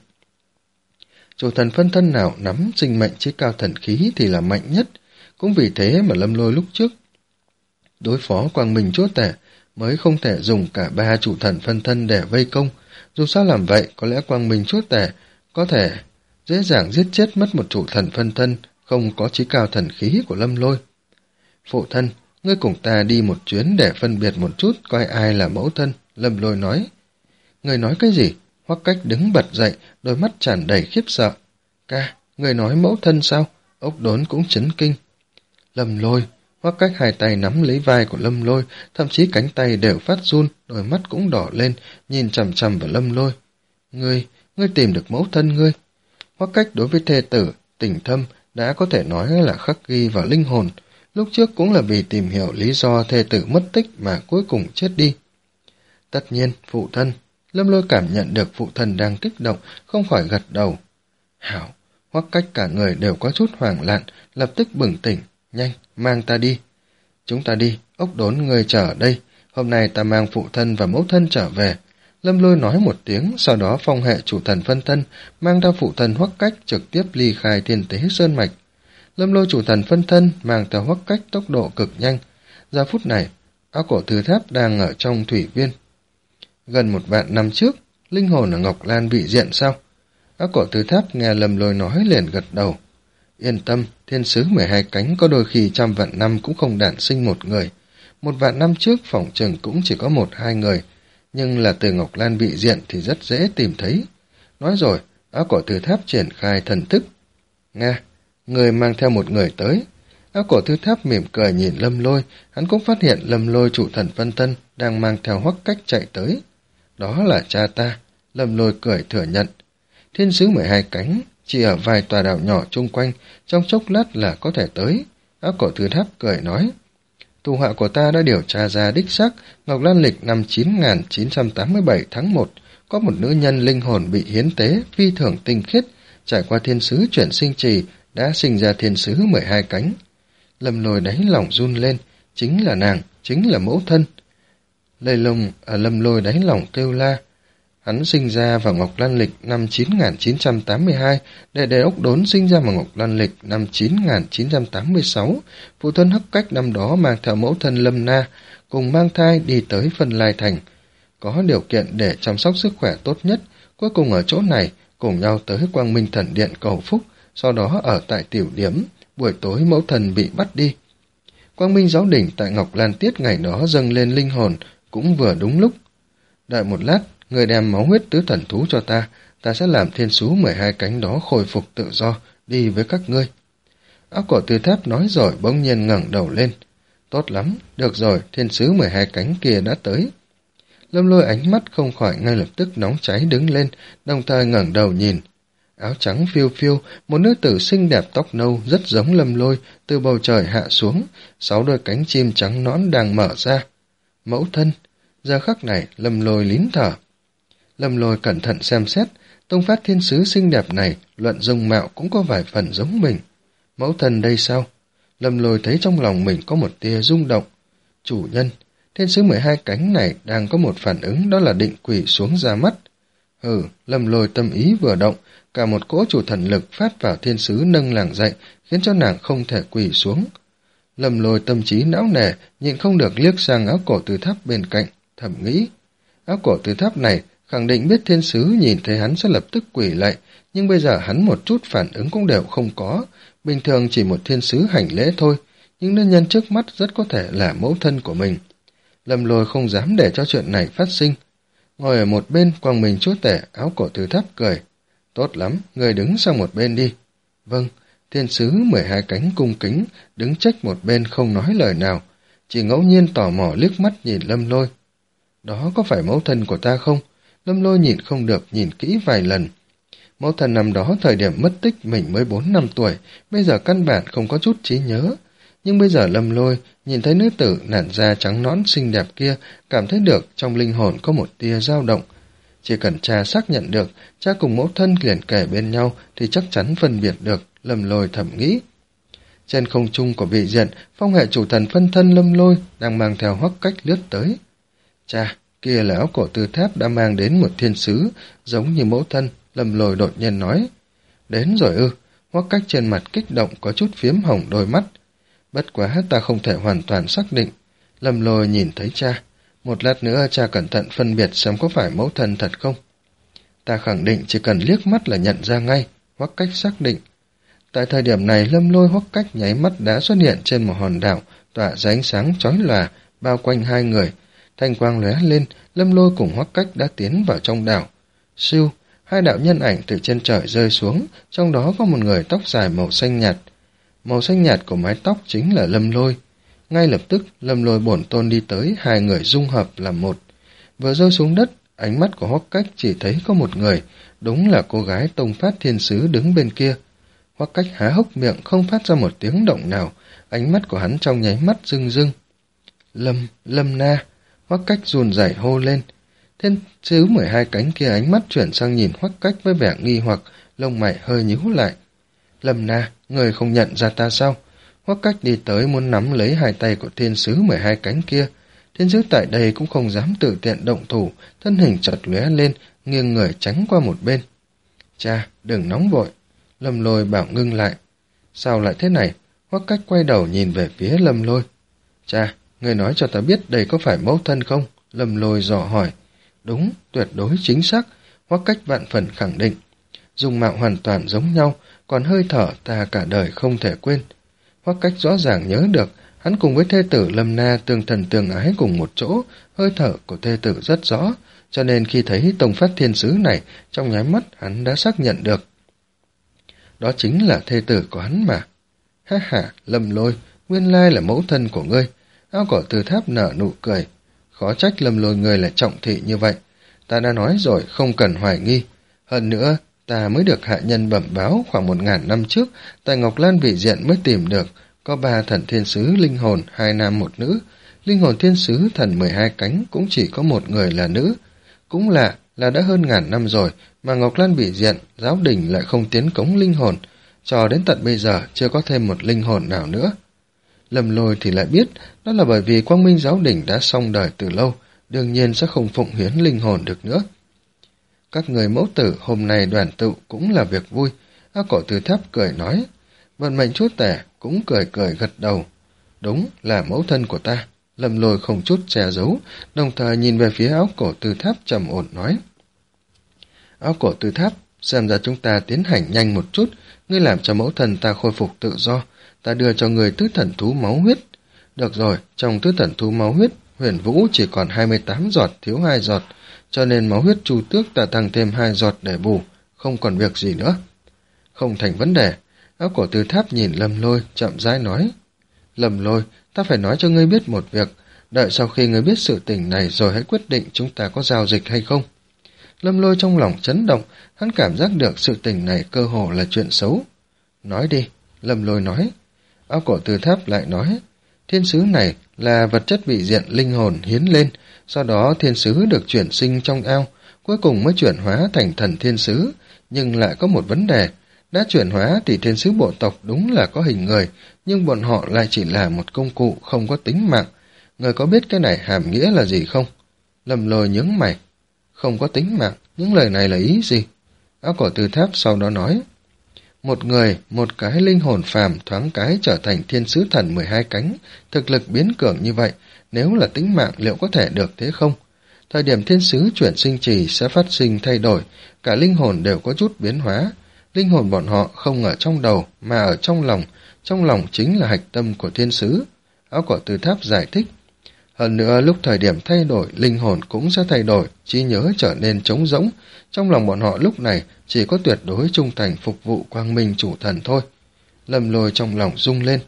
Chủ thần phân thân nào nắm sinh mệnh chí cao thần khí thì là mạnh nhất, cũng vì thế mà Lâm Lôi lúc trước đối phó Quang Minh chúa tể mới không thể dùng cả ba chủ thần phân thân để vây công. Dù sao làm vậy, có lẽ Quang Minh chúa tể có thể dễ dàng giết chết mất một chủ thần phân thân không có chí cao thần khí của Lâm Lôi. Phụ thân, ngươi cùng ta đi một chuyến để phân biệt một chút coi ai là mẫu thân, Lâm Lôi nói. Ngươi nói cái gì? Hoắc Cách đứng bật dậy, đôi mắt tràn đầy khiếp sợ. Ca, ngươi nói mẫu thân sao? Ốc Đốn cũng chấn kinh. Lâm Lôi, Hoắc Cách hai tay nắm lấy vai của Lâm Lôi, thậm chí cánh tay đều phát run, đôi mắt cũng đỏ lên, nhìn chằm chằm vào Lâm Lôi. Ngươi, ngươi tìm được mẫu thân ngươi. Hoắc Cách đối với thê tử, tình thâm, đã có thể nói là khắc ghi vào linh hồn. Lúc trước cũng là vì tìm hiểu lý do thê tử mất tích mà cuối cùng chết đi. Tất nhiên, phụ thân. Lâm Lôi cảm nhận được phụ thân đang kích động, không khỏi gật đầu. Hảo, Hoắc Cách cả người đều có chút hoảng loạn, lập tức bừng tỉnh. Nhanh, mang ta đi. Chúng ta đi, Ốc Đốn người chờ ở đây. Hôm nay ta mang phụ thân và mẫu thân trở về. Lâm Lôi nói một tiếng, sau đó phong hệ chủ thần phân thân, mang theo phụ thân Hoắc Cách trực tiếp ly khai Thiên Tế Sơn Mạch. Lâm Lôi chủ thần phân thân mang theo Hoắc Cách tốc độ cực nhanh. Giờ phút này, áo cổ Từ Tháp đang ở trong thủy viên. Gần một vạn năm trước, linh hồn ở Ngọc Lan bị diện sao? Áo cổ Từ Tháp nghe Lâm Lôi nói liền gật đầu. Yên tâm, thiên sứ mười hai cánh có đôi khi trăm vạn năm cũng không đản sinh một người. Một vạn năm trước phỏng chừng cũng chỉ có một hai người, nhưng là từ Ngọc Lan bị diện thì rất dễ tìm thấy. Nói rồi, áo cổ Từ Tháp triển khai thần thức. Nga, người mang theo một người tới. Áo cổ Từ Tháp mỉm cười nhìn Lâm Lôi, hắn cũng phát hiện Lâm Lôi chủ thần phân thân đang mang theo Hoắc Cách chạy tới. Đó là cha ta. Lâm Lôi cười thừa nhận. Thiên sứ mười hai cánh, chỉ ở vài tòa đảo nhỏ chung quanh, trong chốc lát là có thể tới. Áo cổ Từ Tháp cười nói. Thủ hạ của ta đã điều tra ra đích xác, Ngọc Lan lịch năm chín nghìn chín trăm tám mươi bảy tháng một, có một nữ nhân linh hồn bị hiến tế, phi thường tinh khiết, trải qua thiên sứ chuyển sinh trì, đã sinh ra thiên sứ mười hai cánh. Lâm Lôi đáy lòng run lên, chính là nàng, chính là mẫu thân. Lây lông ở Lâm Lôi đáy lòng kêu la. Hắn sinh ra vào Ngọc Lan lịch năm chín nghìn chín trăm tám mươi hai, đệ đệ Ốc Đốn sinh ra vào Ngọc Lan lịch năm chín nghìn chín trăm tám mươi sáu. Phụ thân Hắc Cách năm đó mang theo mẫu thân Lâm Na, cùng mang thai đi tới Phân Lai Thành. Có điều kiện để chăm sóc sức khỏe tốt nhất, cuối cùng ở chỗ này, cùng nhau tới Quang Minh Thần Điện cầu phúc, sau đó ở tại tiểu điểm, buổi tối mẫu thân bị bắt đi. Quang Minh Giáo Đỉnh tại Ngọc Lan Tiết ngày đó dâng lên linh hồn, cũng vừa đúng lúc. Đợi một lát, người đem máu huyết tứ thần thú cho ta, ta sẽ làm thiên sứ mười hai cánh đó khôi phục tự do, đi với các ngươi. Áo cổ Từ Tháp nói rồi bỗng nhiên ngẩng đầu lên. Tốt lắm, được rồi, thiên sứ mười hai cánh kia đã tới. Lâm Lôi ánh mắt không khỏi ngay lập tức nóng cháy đứng lên, đồng thời ngẩng đầu nhìn. Áo trắng phiêu phiêu, một nữ tử xinh đẹp tóc nâu rất giống Lâm Lôi, từ bầu trời hạ xuống, sáu đôi cánh chim trắng nõn đang mở ra. Mẫu thân, giờ khắc này Lâm Lôi lín thở. Lâm Lôi cẩn thận xem xét, tông phát thiên sứ xinh đẹp này, luận dung mạo cũng có vài phần giống mình. Mẫu thân đây sao? Lâm Lôi thấy trong lòng mình có một tia rung động. Chủ nhân, thiên sứ mười hai cánh này đang có một phản ứng, đó là định quỳ xuống ra mắt. Hừ, Lâm Lôi tâm ý vừa động, cả một cỗ chủ thần lực phát vào thiên sứ nâng nàng dậy, khiến cho nàng không thể quỳ xuống. Lâm Lôi tâm trí não nề, nhịn không được liếc sang áo cổ Từ Tháp bên cạnh, thầm nghĩ. Áo cổ Từ Tháp này khẳng định biết thiên sứ nhìn thấy hắn sẽ lập tức quỳ lạy, nhưng bây giờ hắn một chút phản ứng cũng đều không có. Bình thường chỉ một thiên sứ hành lễ thôi, nhưng nữ nhân trước mắt rất có thể là mẫu thân của mình. Lâm Lôi không dám để cho chuyện này phát sinh. Ngồi ở một bên, Quang Minh chúa tể, áo cổ Từ Tháp cười. Tốt lắm, người đứng sang một bên đi. Vâng, thiên sứ mười hai cánh cung kính, đứng trách một bên không nói lời nào, chỉ ngẫu nhiên tò mò liếc mắt nhìn Lâm Lôi. Đó có phải mẫu thân của ta không? Lâm Lôi nhìn không được, nhìn kỹ vài lần. Mẫu thân năm đó thời điểm mất tích mình mới bốn năm tuổi, bây giờ căn bản không có chút trí nhớ. Nhưng bây giờ Lâm Lôi nhìn thấy nữ tử làn da trắng nõn xinh đẹp kia, cảm thấy được trong linh hồn có một tia dao động. Chỉ cần cha xác nhận được, cha cùng mẫu thân liền kề bên nhau thì chắc chắn phân biệt được, Lâm Lôi thầm nghĩ. Trên không trung của vị diện, phong hệ chủ thần phân thân Lâm Lôi đang mang theo Hoắc Cách lướt tới. Cha, kia là áo cổ Từ Tháp đã mang đến một thiên sứ, giống như mẫu thân, Lâm Lôi đột nhiên nói. Đến rồi ư, Hoắc Cách trên mặt kích động có chút phiếm hồng đôi mắt. Bất quá ta không thể hoàn toàn xác định. Lâm Lôi nhìn thấy cha. Một lát nữa cha cẩn thận phân biệt xem có phải mẫu thân thật không. Ta khẳng định chỉ cần liếc mắt là nhận ra ngay, Hoắc Cách xác định. Tại thời điểm này Lâm Lôi Hoắc Cách nháy mắt đã xuất hiện trên một hòn đảo, tỏa ra ánh sáng chói lòa, bao quanh hai người. Thanh quang lóe lên, Lâm Lôi cùng Hoắc Cách đã tiến vào trong đảo. Siêu, hai đạo nhân ảnh từ trên trời rơi xuống, trong đó có một người tóc dài màu xanh nhạt. Màu xanh nhạt của mái tóc chính là Lâm Lôi. Ngay lập tức, Lâm Lôi bổn tôn đi tới, hai người dung hợp làm một. Vừa rơi xuống đất, ánh mắt của Hoắc Cách chỉ thấy có một người, đúng là cô gái tông phát thiên sứ đứng bên kia. Hoắc Cách há hốc miệng không phát ra một tiếng động nào, ánh mắt của hắn trong nháy mắt rưng rưng. Lâm, Lâm Na, Hoắc Cách run rẩy hô lên. Thiên sứ mười hai cánh kia ánh mắt chuyển sang nhìn Hoắc Cách với vẻ nghi hoặc, lông mày hơi nhíu lại. Lâm Na, người không nhận ra ta sao? Hoắc Cách đi tới muốn nắm lấy hai tay của thiên sứ mười hai cánh kia. Thiên sứ tại đây cũng không dám tự tiện động thủ, thân hình chợt lóe lên, nghiêng người tránh qua một bên. Cha, đừng nóng vội. Lâm Lôi bảo ngưng lại. Sao lại thế này? Hoắc Cách quay đầu nhìn về phía Lâm Lôi. Cha, người nói cho ta biết đây có phải mẫu thân không? Lâm Lôi dò hỏi. Đúng, tuyệt đối chính xác. Hoắc Cách vạn phần khẳng định. Dung mạo hoàn toàn giống nhau, còn hơi thở ta cả đời không thể quên. Hoắc Cách rõ ràng nhớ được, hắn cùng với thê tử Lâm Na tương thần tương ái cùng một chỗ, hơi thở của thê tử rất rõ, cho nên khi thấy tông phát thiên sứ này, trong nháy mắt hắn đã xác nhận được. Đó chính là thê tử của hắn mà. Ha ha, Lâm Lôi, nguyên lai là mẫu thân của ngươi. Áo cổ Từ Tháp nở nụ cười. Khó trách Lâm Lôi ngươi là trọng thị như vậy. ta đã nói rồi không cần hoài nghi. Hơn nữa, ta mới được hạ nhân bẩm báo khoảng một ngàn năm trước, tại Ngọc Lan Vị Diện mới tìm được, có ba thần thiên sứ linh hồn, hai nam một nữ. Linh hồn thiên sứ thần mười hai cánh cũng chỉ có một người là nữ. Cũng lạ là đã hơn ngàn năm rồi, mà Ngọc Lan Vị Diện, giáo đình lại không tiến cống linh hồn, cho đến tận bây giờ chưa có thêm một linh hồn nào nữa. Lâm Lôi thì lại biết, đó là bởi vì Quang Minh giáo đình đã xong đời từ lâu, đương nhiên sẽ không phụng hiến linh hồn được nữa. Các người mẫu tử hôm nay đoàn tụ cũng là việc vui. Áo cổ từ tháp cười nói. Vận mệnh chúa tể cũng cười cười gật đầu. Đúng là mẫu thân của ta. Lâm Lôi không chút che giấu, đồng thời nhìn về phía áo cổ từ tháp trầm ổn nói. Áo cổ từ tháp, xem ra chúng ta tiến hành nhanh một chút. Ngươi làm cho mẫu thân ta khôi phục tự do, ta đưa cho người tứ thần thú máu huyết. Được rồi, trong tứ thần thú máu huyết, Huyền Vũ chỉ còn hai mươi tám giọt, thiếu hai giọt, cho nên máu huyết Chu Tước ta tăng thêm hai giọt để bù, không còn việc gì nữa. Không thành vấn đề. Áo cổ từ tháp nhìn Lâm Lôi, chậm rãi nói. Lâm Lôi, ta phải nói cho ngươi biết một việc, đợi sau khi ngươi biết sự tình này rồi hãy quyết định chúng ta có giao dịch hay không. Lâm Lôi trong lòng chấn động, hắn cảm giác được sự tình này cơ hồ là chuyện xấu. Nói đi, Lâm Lôi nói. Áo cổ từ tháp lại nói, thiên sứ này là vật chất vị diện linh hồn hiến lên, sau đó thiên sứ được chuyển sinh trong ao, cuối cùng mới chuyển hóa thành thần thiên sứ, nhưng lại có một vấn đề. Đã chuyển hóa thì thiên sứ bộ tộc đúng là có hình người, nhưng bọn họ lại chỉ là một công cụ không có tính mạng. Người có biết cái này hàm nghĩa là gì không? Lâm Lôi nhướng mày. Không có tính mạng, những lời này là ý gì? Áo cổ từ tháp sau đó nói. Một người, một cái linh hồn phàm thoáng cái trở thành thiên sứ thần mười hai cánh, thực lực biến cường như vậy, nếu là tính mạng liệu có thể được thế không? Thời điểm thiên sứ chuyển sinh trì sẽ phát sinh thay đổi, cả linh hồn đều có chút biến hóa. Linh hồn bọn họ không ở trong đầu mà ở trong lòng, trong lòng chính là hạch tâm của thiên sứ. Áo cổ từ tháp giải thích. Hơn nữa lúc thời điểm thay đổi, linh hồn cũng sẽ thay đổi, trí nhớ trở nên trống rỗng. Trong lòng bọn họ lúc này chỉ có tuyệt đối trung thành phục vụ Quang Minh chủ thần thôi. Lâm Lôi trong lòng rung lên.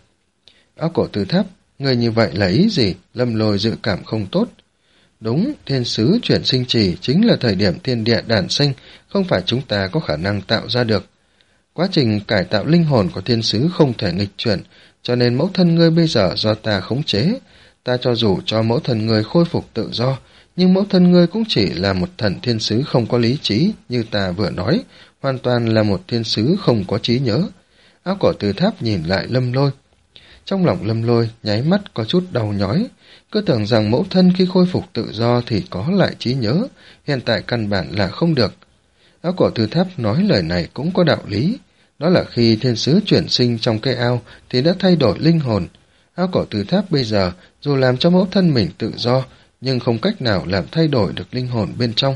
Áo cổ từ tháp, người như vậy là ý gì? Lâm Lôi dự cảm không tốt. Đúng, thiên sứ chuyển sinh trì chính là thời điểm thiên địa đản sinh, không phải chúng ta có khả năng tạo ra được. Quá trình cải tạo linh hồn của thiên sứ không thể nghịch chuyển, cho nên mẫu thân ngươi bây giờ do ta khống chế. Ta cho dù cho mẫu thân ngươi khôi phục tự do, nhưng mẫu thân ngươi cũng chỉ là một thần thiên sứ không có lý trí, như ta vừa nói, hoàn toàn là một thiên sứ không có trí nhớ. Áo cổ từ tháp nhìn lại Lâm Lôi. Trong lòng Lâm Lôi nháy mắt có chút đau nhói, cứ tưởng rằng mẫu thân khi khôi phục tự do thì có lại trí nhớ, hiện tại căn bản là không được. Áo cổ từ tháp nói lời này cũng có đạo lý, đó là khi thiên sứ chuyển sinh trong cây ao thì đã thay đổi linh hồn. Áo cổ từ tháp bây giờ dù làm cho mẫu thân mình tự do, nhưng không cách nào làm thay đổi được linh hồn bên trong.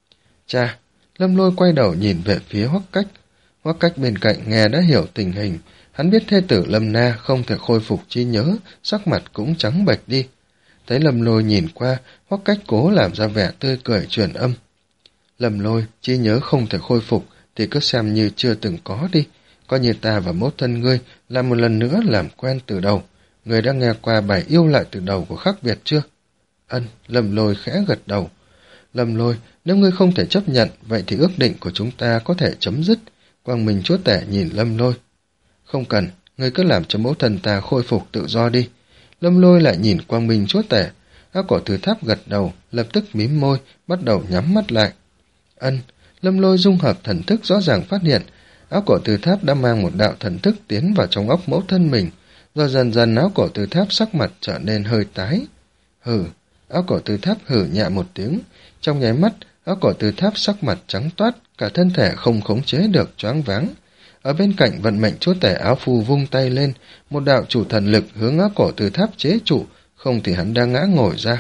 Cha, Lâm Lôi quay đầu nhìn về phía Hoắc Cách. Hoắc Cách bên cạnh nghe đã hiểu tình hình, hắn biết thê tử Lâm Na không thể khôi phục trí nhớ, sắc mặt cũng trắng bệch đi. Thấy Lâm Lôi nhìn qua, Hoắc Cách cố làm ra vẻ tươi cười truyền âm. Lâm Lôi, trí nhớ không thể khôi phục thì cứ xem như chưa từng có đi, coi như ta và mẫu thân ngươi làm một lần nữa làm quen từ đầu. Ngươi đã nghe qua bài yêu lại từ đầu của Khắc Việt chưa? Ân, Lâm Lôi khẽ gật đầu. Lâm Lôi, nếu ngươi không thể chấp nhận, vậy thì ước định của chúng ta có thể chấm dứt. Quang Minh chúa tể nhìn Lâm Lôi. Không cần, ngươi cứ làm cho mẫu thân ta khôi phục tự do đi. Lâm Lôi lại nhìn Quang Minh chúa tể. Áo cổ từ tháp gật đầu, lập tức mím môi, bắt đầu nhắm mắt lại. Ân, Lâm Lôi dung hợp thần thức rõ ràng phát hiện, áo cổ từ tháp đã mang một đạo thần thức tiến vào trong óc mẫu thân mình, rồi dần dần áo cổ từ tháp sắc mặt trở nên hơi tái. Hừ, áo cổ từ tháp hử nhẹ một tiếng, trong nháy mắt, áo cổ từ tháp sắc mặt trắng toát, cả thân thể không khống chế được choáng váng. Ở bên cạnh vận mệnh chúa tể áo phù vung tay lên, một đạo chủ thần lực hướng áo cổ từ tháp chế trụ, không thì hắn đang ngã ngồi ra.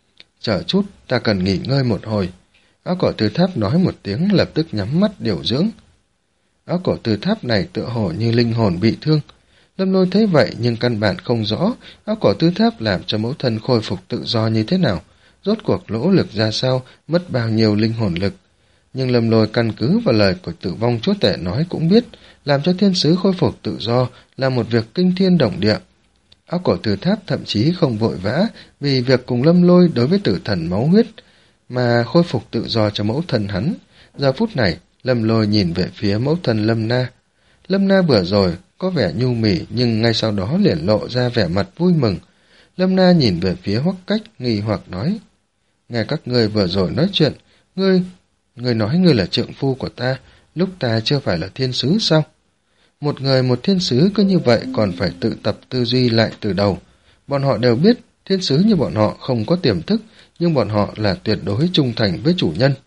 Chờ chút, ta cần nghỉ ngơi một hồi. Áo cổ từ tháp nói một tiếng lập tức nhắm mắt điều dưỡng. Áo cổ từ tháp này tựa hồ như linh hồn bị thương. Lâm Lôi thấy vậy nhưng căn bản không rõ áo cổ từ tháp làm cho mẫu thân khôi phục tự do như thế nào, rốt cuộc lỗ lực ra sao, mất bao nhiêu linh hồn lực. Nhưng Lâm Lôi căn cứ vào lời của Tử Vong chúa tể nói cũng biết, làm cho thiên sứ khôi phục tự do là một việc kinh thiên động địa. Áo cổ từ tháp thậm chí không vội vã vì việc cùng Lâm Lôi đối với tử thần máu huyết. mà khôi phục tự do cho mẫu thân hắn. Giờ phút này, Lâm Lôi nhìn về phía mẫu thân Lâm Na. Lâm Na vừa rồi có vẻ nhu mì nhưng ngay sau đó liền lộ ra vẻ mặt vui mừng. Lâm Na nhìn về phía Hoắc Cách, nghi hoặc nói: nghe các ngươi vừa rồi nói chuyện, ngươi, ngươi nói ngươi là trượng phu của ta, lúc ta chưa phải là thiên sứ sao? Một người một thiên sứ cứ như vậy còn phải tự tập tư duy lại từ đầu. Bọn họ đều biết thiên sứ như bọn họ không có tiềm thức, nhưng bọn họ là tuyệt đối trung thành với chủ nhân.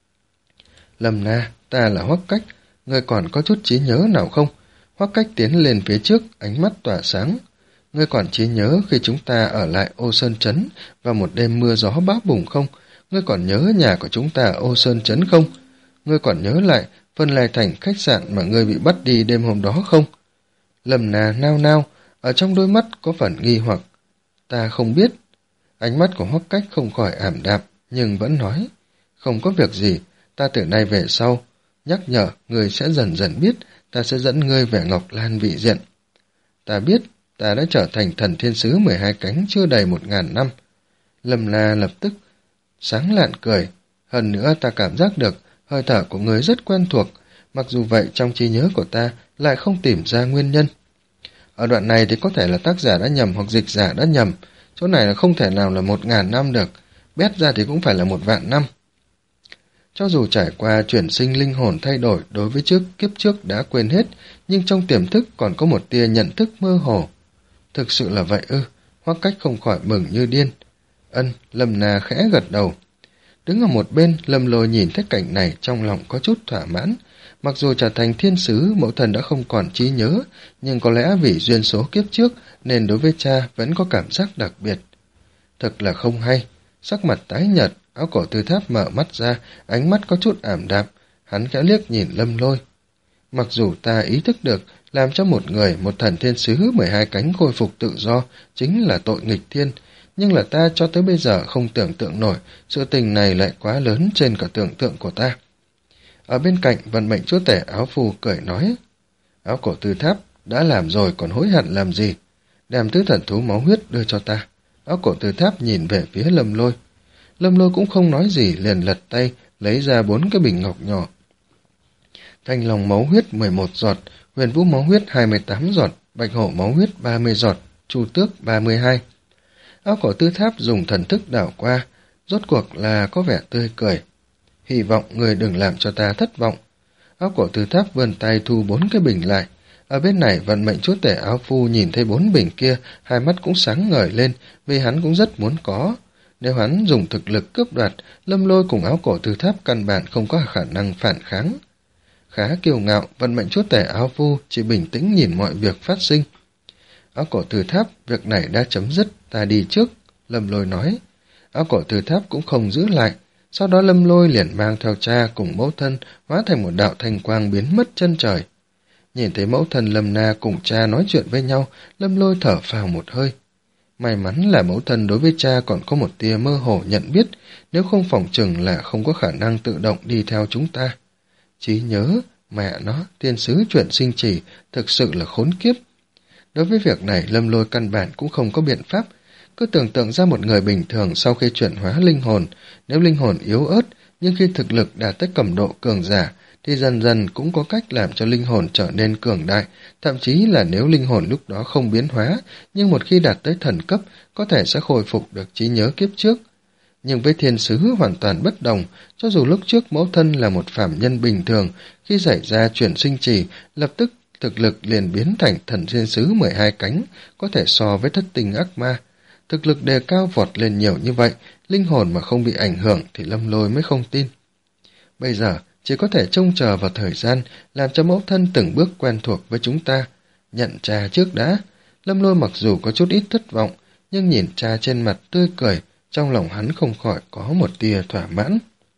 Lâm Na, ta là Hoắc Cách, ngươi còn có chút trí nhớ nào không? Hoắc Cách tiến lên phía trước, ánh mắt tỏa sáng. Ngươi còn trí nhớ khi chúng ta ở lại Ô Sơn Trấn vào một đêm mưa gió bão bùng không? Ngươi còn nhớ nhà của chúng ta ở Ô Sơn Trấn không? Ngươi còn nhớ lại Vân Lai Thành khách sạn mà ngươi bị bắt đi đêm hôm đó không? Lâm Na nao nao, ở trong đôi mắt có phần nghi hoặc. Ta không biết. Ánh mắt của Hoắc Cách không khỏi ảm đạm, nhưng vẫn nói. Không có việc gì, ta từ nay về sau. Nhắc nhở, ngươi sẽ dần dần biết, ta sẽ dẫn ngươi về Ngọc Lan vị diện. Ta biết, ta đã trở thành thần thiên sứ mười hai cánh chưa đầy một ngàn năm. Lâm La lập tức sáng lạn cười. Hơn nữa ta cảm giác được hơi thở của ngươi rất quen thuộc, mặc dù vậy trong trí nhớ của ta lại không tìm ra nguyên nhân. Ở đoạn này thì có thể là tác giả đã nhầm hoặc dịch giả đã nhầm, chỗ này là không thể nào là một ngàn năm được, bét ra thì cũng phải là một vạn năm. Cho dù trải qua chuyển sinh linh hồn thay đổi đối với trước kiếp trước đã quên hết, nhưng trong tiềm thức còn có một tia nhận thức mơ hồ. Thực sự là vậy ư? Hoắc Cách không khỏi mừng như điên. Ân, Lâm Na khẽ gật đầu. Đứng ở một bên, Lâm Lôi nhìn thấy cảnh này trong lòng có chút thỏa mãn. Mặc dù trở thành thiên sứ, mẫu thân đã không còn trí nhớ, nhưng có lẽ vì duyên số kiếp trước nên đối với cha vẫn có cảm giác đặc biệt. Thật là không hay. Sắc mặt tái nhợt, áo cổ Tư Tháp mở mắt ra, ánh mắt có chút ảm đạm. Hắn khẽ liếc nhìn Lâm Lôi. Mặc dù ta ý thức được làm cho một người, một thần thiên sứ mười hai cánh khôi phục tự do chính là tội nghịch thiên, nhưng là ta cho tới bây giờ không tưởng tượng nổi, sự tình này lại quá lớn trên cả tưởng tượng của ta. Ở bên cạnh, vận mệnh chúa tể áo phù cười nói, áo cổ Tư Tháp đã làm rồi còn hối hận làm gì? Đem thứ thần thú máu huyết đưa cho ta. Áo cổ Tư Tháp nhìn về phía Lâm Lôi. Lâm Lôi cũng không nói gì, liền lật tay lấy ra bốn cái bình ngọc nhỏ. Thanh Long máu huyết mười một giọt, Huyền Vũ máu huyết hai mươi tám giọt, Bạch Hổ máu huyết ba mươi giọt, Chu Tước ba mươi hai. Áo cổ Tư Tháp dùng thần thức đảo qua, rốt cuộc là có vẻ tươi cười. Hy vọng người đừng làm cho ta thất vọng. Áo cổ Tư Tháp vươn tay thu bốn cái bình lại. Ở bên này, vận mệnh chúa tể áo phu nhìn thấy bốn bình kia, hai mắt cũng sáng ngời lên, vì hắn cũng rất muốn có. Nếu hắn dùng thực lực cướp đoạt, Lâm Lôi cùng áo cổ Tư Tháp căn bản không có khả năng phản kháng. Khá kiêu ngạo, vận mệnh chúa tể áo phu chỉ bình tĩnh nhìn mọi việc phát sinh. Áo cổ Tư Tháp, việc này đã chấm dứt, ta đi trước, Lâm Lôi nói. Áo cổ Tư Tháp cũng không giữ lại. Sau đó Lâm Lôi liền mang theo cha cùng mẫu thân hóa thành một đạo thanh quang biến mất chân trời. Nhìn thấy mẫu thân Lâm Na cùng cha nói chuyện với nhau, Lâm Lôi thở phào một hơi. May mắn là mẫu thân đối với cha còn có một tia mơ hồ nhận biết, nếu không phỏng chừng là không có khả năng tự động đi theo chúng ta. Trí nhớ, mẹ nó, thiên sứ chuyển sinh chỉ, thực sự là khốn kiếp. Đối với việc này, Lâm Lôi căn bản cũng không có biện pháp. Cứ tưởng tượng ra một người bình thường sau khi chuyển hóa linh hồn, nếu linh hồn yếu ớt, nhưng khi thực lực đạt tới cấp độ cường giả, thì dần dần cũng có cách làm cho linh hồn trở nên cường đại, thậm chí là nếu linh hồn lúc đó không biến hóa, nhưng một khi đạt tới thần cấp, có thể sẽ khôi phục được trí nhớ kiếp trước. Nhưng với thiên sứ hoàn toàn bất đồng, cho dù lúc trước mẫu thân là một phàm nhân bình thường, khi xảy ra chuyển sinh trì, lập tức thực lực liền biến thành thần thiên sứ mười hai cánh, có thể so với thất tinh ác ma. Thực lực đề cao vọt lên nhiều như vậy, linh hồn mà không bị ảnh hưởng thì Lâm Lôi mới không tin. Bây giờ, chỉ có thể trông chờ vào thời gian, làm cho mẫu thân từng bước quen thuộc với chúng ta. Nhận cha trước đã. Lâm Lôi mặc dù có chút ít thất vọng, nhưng nhìn cha trên mặt tươi cười, trong lòng hắn không khỏi có một tia thỏa mãn.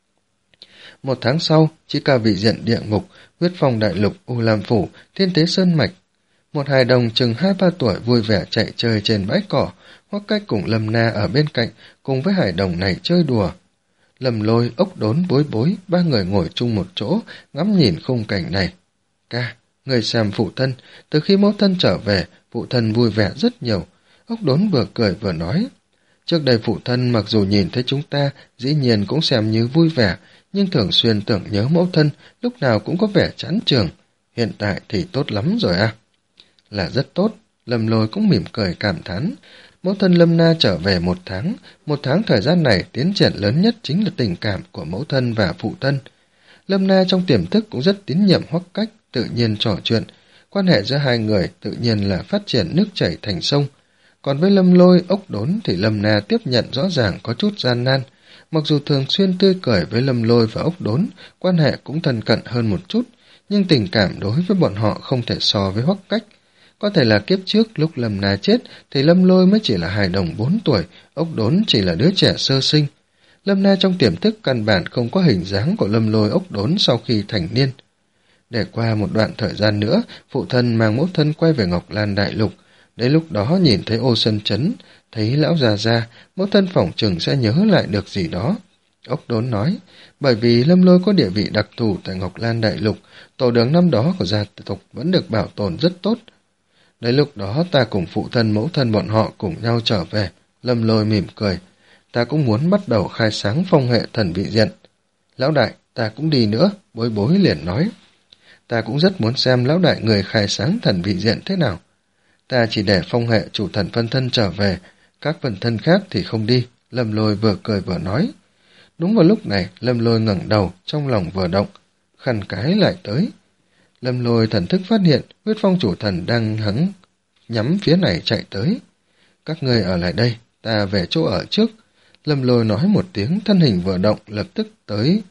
Một tháng sau, chỉ cả vị diện địa ngục, huyết phong đại lục, U Lam Phủ, Thiên Tế Sơn Mạch. Một hài đồng chừng hai ba tuổi vui vẻ chạy chơi trên bãi cỏ, Hoắc Cách cùng Lâm Na ở bên cạnh, cùng với hài đồng này chơi đùa. Lâm Lôi, Ốc Đốn, Bối Bối, ba người ngồi chung một chỗ, ngắm nhìn khung cảnh này. Ca, người xem phụ thân, từ khi mẫu thân trở về, phụ thân vui vẻ rất nhiều. Ốc Đốn vừa cười vừa nói. Trước đây phụ thân mặc dù nhìn thấy chúng ta, dĩ nhiên cũng xem như vui vẻ, nhưng thường xuyên tưởng nhớ mẫu thân, lúc nào cũng có vẻ chán chường. Hiện tại thì tốt lắm rồi à? Là rất tốt, Lâm Lôi cũng mỉm cười cảm thán. Mẫu thân Lâm Na trở về một tháng, một tháng thời gian này tiến triển lớn nhất chính là tình cảm của mẫu thân và phụ thân. Lâm Na trong tiềm thức cũng rất tín nhiệm Hoắc Cách, tự nhiên trò chuyện. Quan hệ giữa hai người tự nhiên là phát triển nước chảy thành sông. Còn với Lâm Lôi, Ốc Đốn thì Lâm Na tiếp nhận rõ ràng có chút gian nan. Mặc dù thường xuyên tươi cười với Lâm Lôi và Ốc Đốn, quan hệ cũng thân cận hơn một chút, nhưng tình cảm đối với bọn họ không thể so với Hoắc Cách. Có thể là kiếp trước lúc Lâm Na chết thì Lâm Lôi mới chỉ là hài đồng bốn tuổi, Ốc Đốn chỉ là đứa trẻ sơ sinh. Lâm Na trong tiềm thức căn bản không có hình dáng của Lâm Lôi, Ốc Đốn sau khi thành niên. Để qua một đoạn thời gian nữa, phụ thân mang mẫu thân quay về Ngọc Lan Đại Lục. Đến lúc đó nhìn thấy Ô Sơn Trấn, thấy lão già già, mẫu thân phỏng chừng sẽ nhớ lại được gì đó. Ốc Đốn nói, bởi vì Lâm Lôi có địa vị đặc thù tại Ngọc Lan Đại Lục, tổ đường năm đó của gia tộc vẫn được bảo tồn rất tốt. Đến lúc đó ta cùng phụ thân mẫu thân bọn họ cùng nhau trở về. Lâm Lôi mỉm cười, ta cũng muốn bắt đầu khai sáng phong hệ thần vị diện. Lão đại, ta cũng đi nữa, Bối Bối liền nói. Ta cũng rất muốn xem lão đại người khai sáng thần vị diện thế nào. Ta chỉ để phong hệ chủ thần phân thân trở về, các phân thân khác thì không đi. Lâm Lôi vừa cười vừa nói. Đúng vào lúc này, Lâm Lôi ngẩng đầu, trong lòng vừa động, khăn cái lại tới. Lâm Lôi thần thức phát hiện, huyết phong chủ thần đang hắng nhắm phía này chạy tới. Các ngươi ở lại đây, ta về chỗ ở trước. Lâm Lôi nói một tiếng, thân hình vừa động, lập tức tới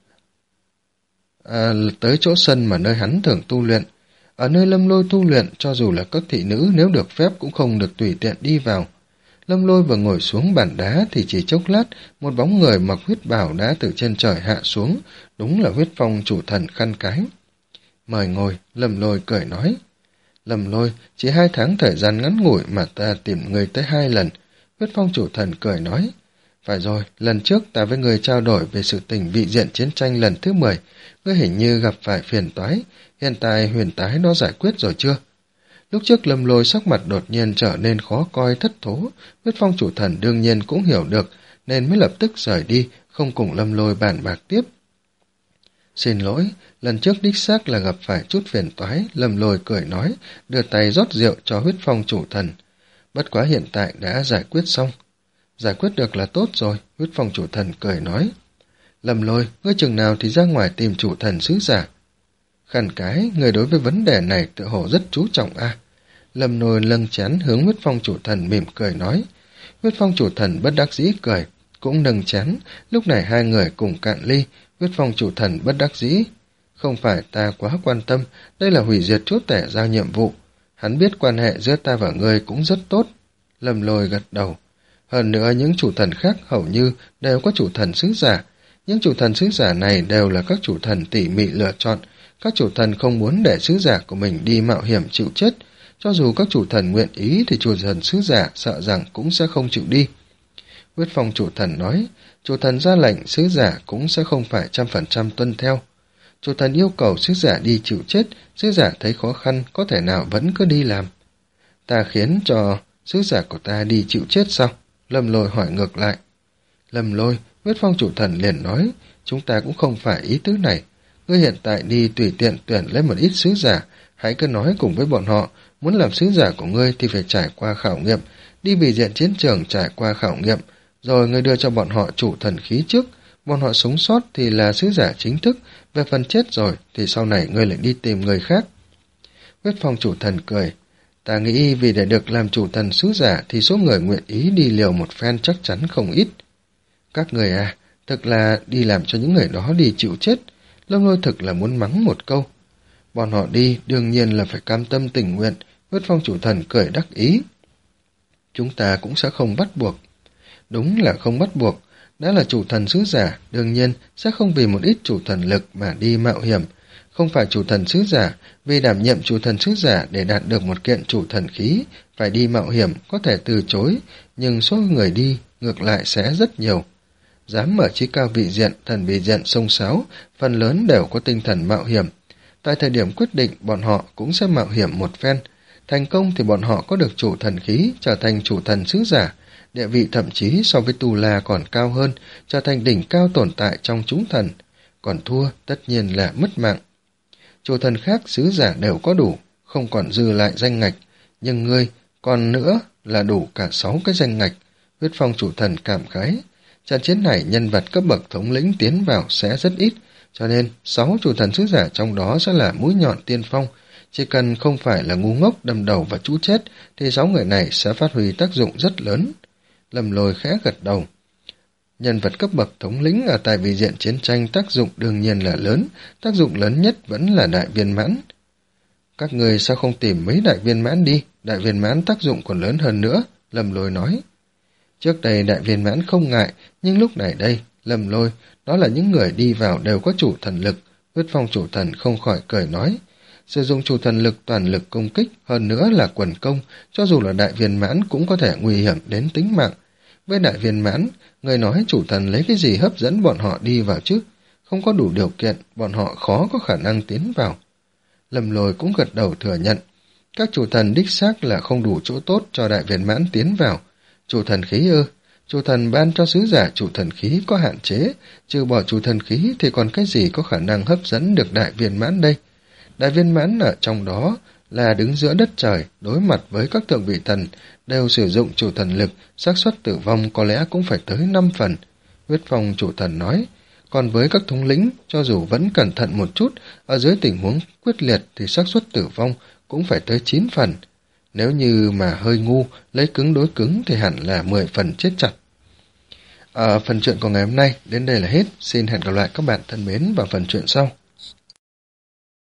à, tới chỗ sân mà nơi hắn thường tu luyện. Ở nơi Lâm Lôi tu luyện, cho dù là các thị nữ nếu được phép cũng không được tùy tiện đi vào. Lâm Lôi vừa ngồi xuống bàn đá thì chỉ chốc lát, một bóng người mặc huyết bào đã từ trên trời hạ xuống, đúng là huyết phong chủ thần khăn cái. Mời ngồi, Lâm Lôi cười nói. Lâm Lôi, chỉ hai tháng thời gian ngắn ngủi mà ta tìm người tới hai lần. Huyết phong chủ thần cười nói. Phải rồi, lần trước ta với người trao đổi về sự tình vị diện chiến tranh lần thứ mười, ngươi hình như gặp phải phiền toái, hiện tại huyền tái đó giải quyết rồi chưa? Lúc trước Lâm Lôi sắc mặt đột nhiên trở nên khó coi thất thố, huyết phong chủ thần đương nhiên cũng hiểu được, nên mới lập tức rời đi, không cùng Lâm Lôi bàn bạc tiếp. Xin lỗi, lần trước đích xác là gặp phải chút phiền toái, Lâm Lôi cười nói, đưa tay rót rượu cho huyết phong chủ thần. Bất quá hiện tại đã giải quyết xong. Giải quyết được là tốt rồi, huyết phong chủ thần cười nói. Lâm Lôi, ngươi chừng nào thì ra ngoài tìm chủ thần sứ giả. Khăn cái, người đối với vấn đề này tự hồ rất chú trọng a. À. Lâm Lôi lâng chén hướng huyết phong chủ thần mỉm cười nói. Huyết phong chủ thần bất đắc dĩ cười, cũng nâng chén, lúc này hai người cùng cạn ly, huyết phong chủ thần bất đắc dĩ. Không phải ta quá quan tâm, đây là hủy diệt chúa tể giao nhiệm vụ. Hắn biết quan hệ giữa ta và ngươi cũng rất tốt. Lâm Lôi gật đầu. Hơn nữa những chủ thần khác hầu như đều có chủ thần sứ giả. Những chủ thần sứ giả này đều là các chủ thần tỉ mỉ lựa chọn. Các chủ thần không muốn để sứ giả của mình đi mạo hiểm chịu chết. Cho dù các chủ thần nguyện ý thì chủ thần sứ giả sợ rằng cũng sẽ không chịu đi. Huyết phong chủ thần nói, chủ thần ra lệnh sứ giả cũng sẽ không phải trăm phần trăm tuân theo. Chủ thần yêu cầu sứ giả đi chịu chết, sứ giả thấy khó khăn có thể nào vẫn cứ đi làm. Ta khiến cho sứ giả của ta đi chịu chết sao? Lâm Lôi hỏi ngược lại. Lâm Lôi, huyết phong chủ thần liền nói, chúng ta cũng không phải ý tứ này. Ngươi hiện tại đi tùy tiện tuyển lấy một ít sứ giả, hãy cứ nói cùng với bọn họ, muốn làm sứ giả của ngươi thì phải trải qua khảo nghiệm, đi vị diện chiến trường trải qua khảo nghiệm, rồi ngươi đưa cho bọn họ chủ thần khí trước, bọn họ sống sót thì là sứ giả chính thức, về phần chết rồi thì sau này ngươi lại đi tìm người khác. Huyết phong chủ thần cười, ta nghĩ vì để được làm chủ thần sứ giả thì số người nguyện ý đi liều một phen chắc chắn không ít. Các người à, thực là đi làm cho những người đó đi chịu chết. Lâm Lôi thực là muốn mắng một câu. Bọn họ đi đương nhiên là phải cam tâm tình nguyện, huyết phong chủ thần cười đắc ý. Chúng ta cũng sẽ không bắt buộc. Đúng là không bắt buộc, đã là chủ thần sứ giả, đương nhiên sẽ không vì một ít chủ thần lực mà đi mạo hiểm. Không phải chủ thần sứ giả, vì đảm nhiệm chủ thần sứ giả để đạt được một kiện chủ thần khí, phải đi mạo hiểm, có thể từ chối, nhưng số người đi ngược lại sẽ rất nhiều. Dám mở trí cao vị diện, thần vị diện sông sáo, phần lớn đều có tinh thần mạo hiểm. Tại thời điểm quyết định, bọn họ cũng sẽ mạo hiểm một phen. Thành công thì bọn họ có được chủ thần khí, trở thành chủ thần sứ giả. địa vị thậm chí so với Tu La còn cao hơn, trở thành đỉnh cao tồn tại trong chúng thần, còn thua tất nhiên là mất mạng. Chủ thần khác sứ giả đều có đủ, không còn dư lại danh ngạch, nhưng ngươi còn nữa là đủ cả sáu cái danh ngạch. Huyết Phong chủ thần cảm khái, trận chiến này nhân vật cấp bậc thống lĩnh tiến vào sẽ rất ít, cho nên sáu chủ thần sứ giả trong đó sẽ là mũi nhọn tiên phong. Chỉ cần không phải là ngu ngốc đâm đầu và chú chết thì sáu người này sẽ phát huy tác dụng rất lớn. Lâm Lôi khẽ gật đầu. Nhân vật cấp bậc thống lĩnh ở tại vị diện chiến tranh tác dụng đương nhiên là lớn, tác dụng lớn nhất vẫn là đại viên mãn. Các người sao không tìm mấy đại viên mãn đi, đại viên mãn tác dụng còn lớn hơn nữa, Lâm Lôi nói. Trước đây đại viên mãn không ngại, nhưng lúc này đây, Lâm Lôi, đó là những người đi vào đều có chủ thần lực. Huyết Phong chủ thần không khỏi cười nói. Sử dụng chủ thần lực toàn lực công kích, hơn nữa là quần công, cho dù là đại viên mãn cũng có thể nguy hiểm đến tính mạng. Với đại viên mãn, người nói chủ thần lấy cái gì hấp dẫn bọn họ đi vào chứ? Không có đủ điều kiện, bọn họ khó có khả năng tiến vào. Lâm Lôi cũng gật đầu thừa nhận. Các chủ thần đích xác là không đủ chỗ tốt cho đại viên mãn tiến vào. Chủ thần khí ư? Chủ thần ban cho sứ giả chủ thần khí có hạn chế, trừ bỏ chủ thần khí thì còn cái gì có khả năng hấp dẫn được đại viên mãn đây? Đại viên mãn ở trong đó là đứng giữa đất trời, đối mặt với các thượng vị thần, đều sử dụng chủ thần lực, xác suất tử vong có lẽ cũng phải tới năm phần. Huyết Phong chủ thần nói, còn với các thống lĩnh, cho dù vẫn cẩn thận một chút, ở dưới tình huống quyết liệt thì xác suất tử vong cũng phải tới chín phần. Nếu như mà hơi ngu, lấy cứng đối cứng thì hẳn là mười phần chết chặt. Ở phần chuyện của ngày hôm nay, đến đây là hết. Xin hẹn gặp lại các bạn thân mến vào phần chuyện sau.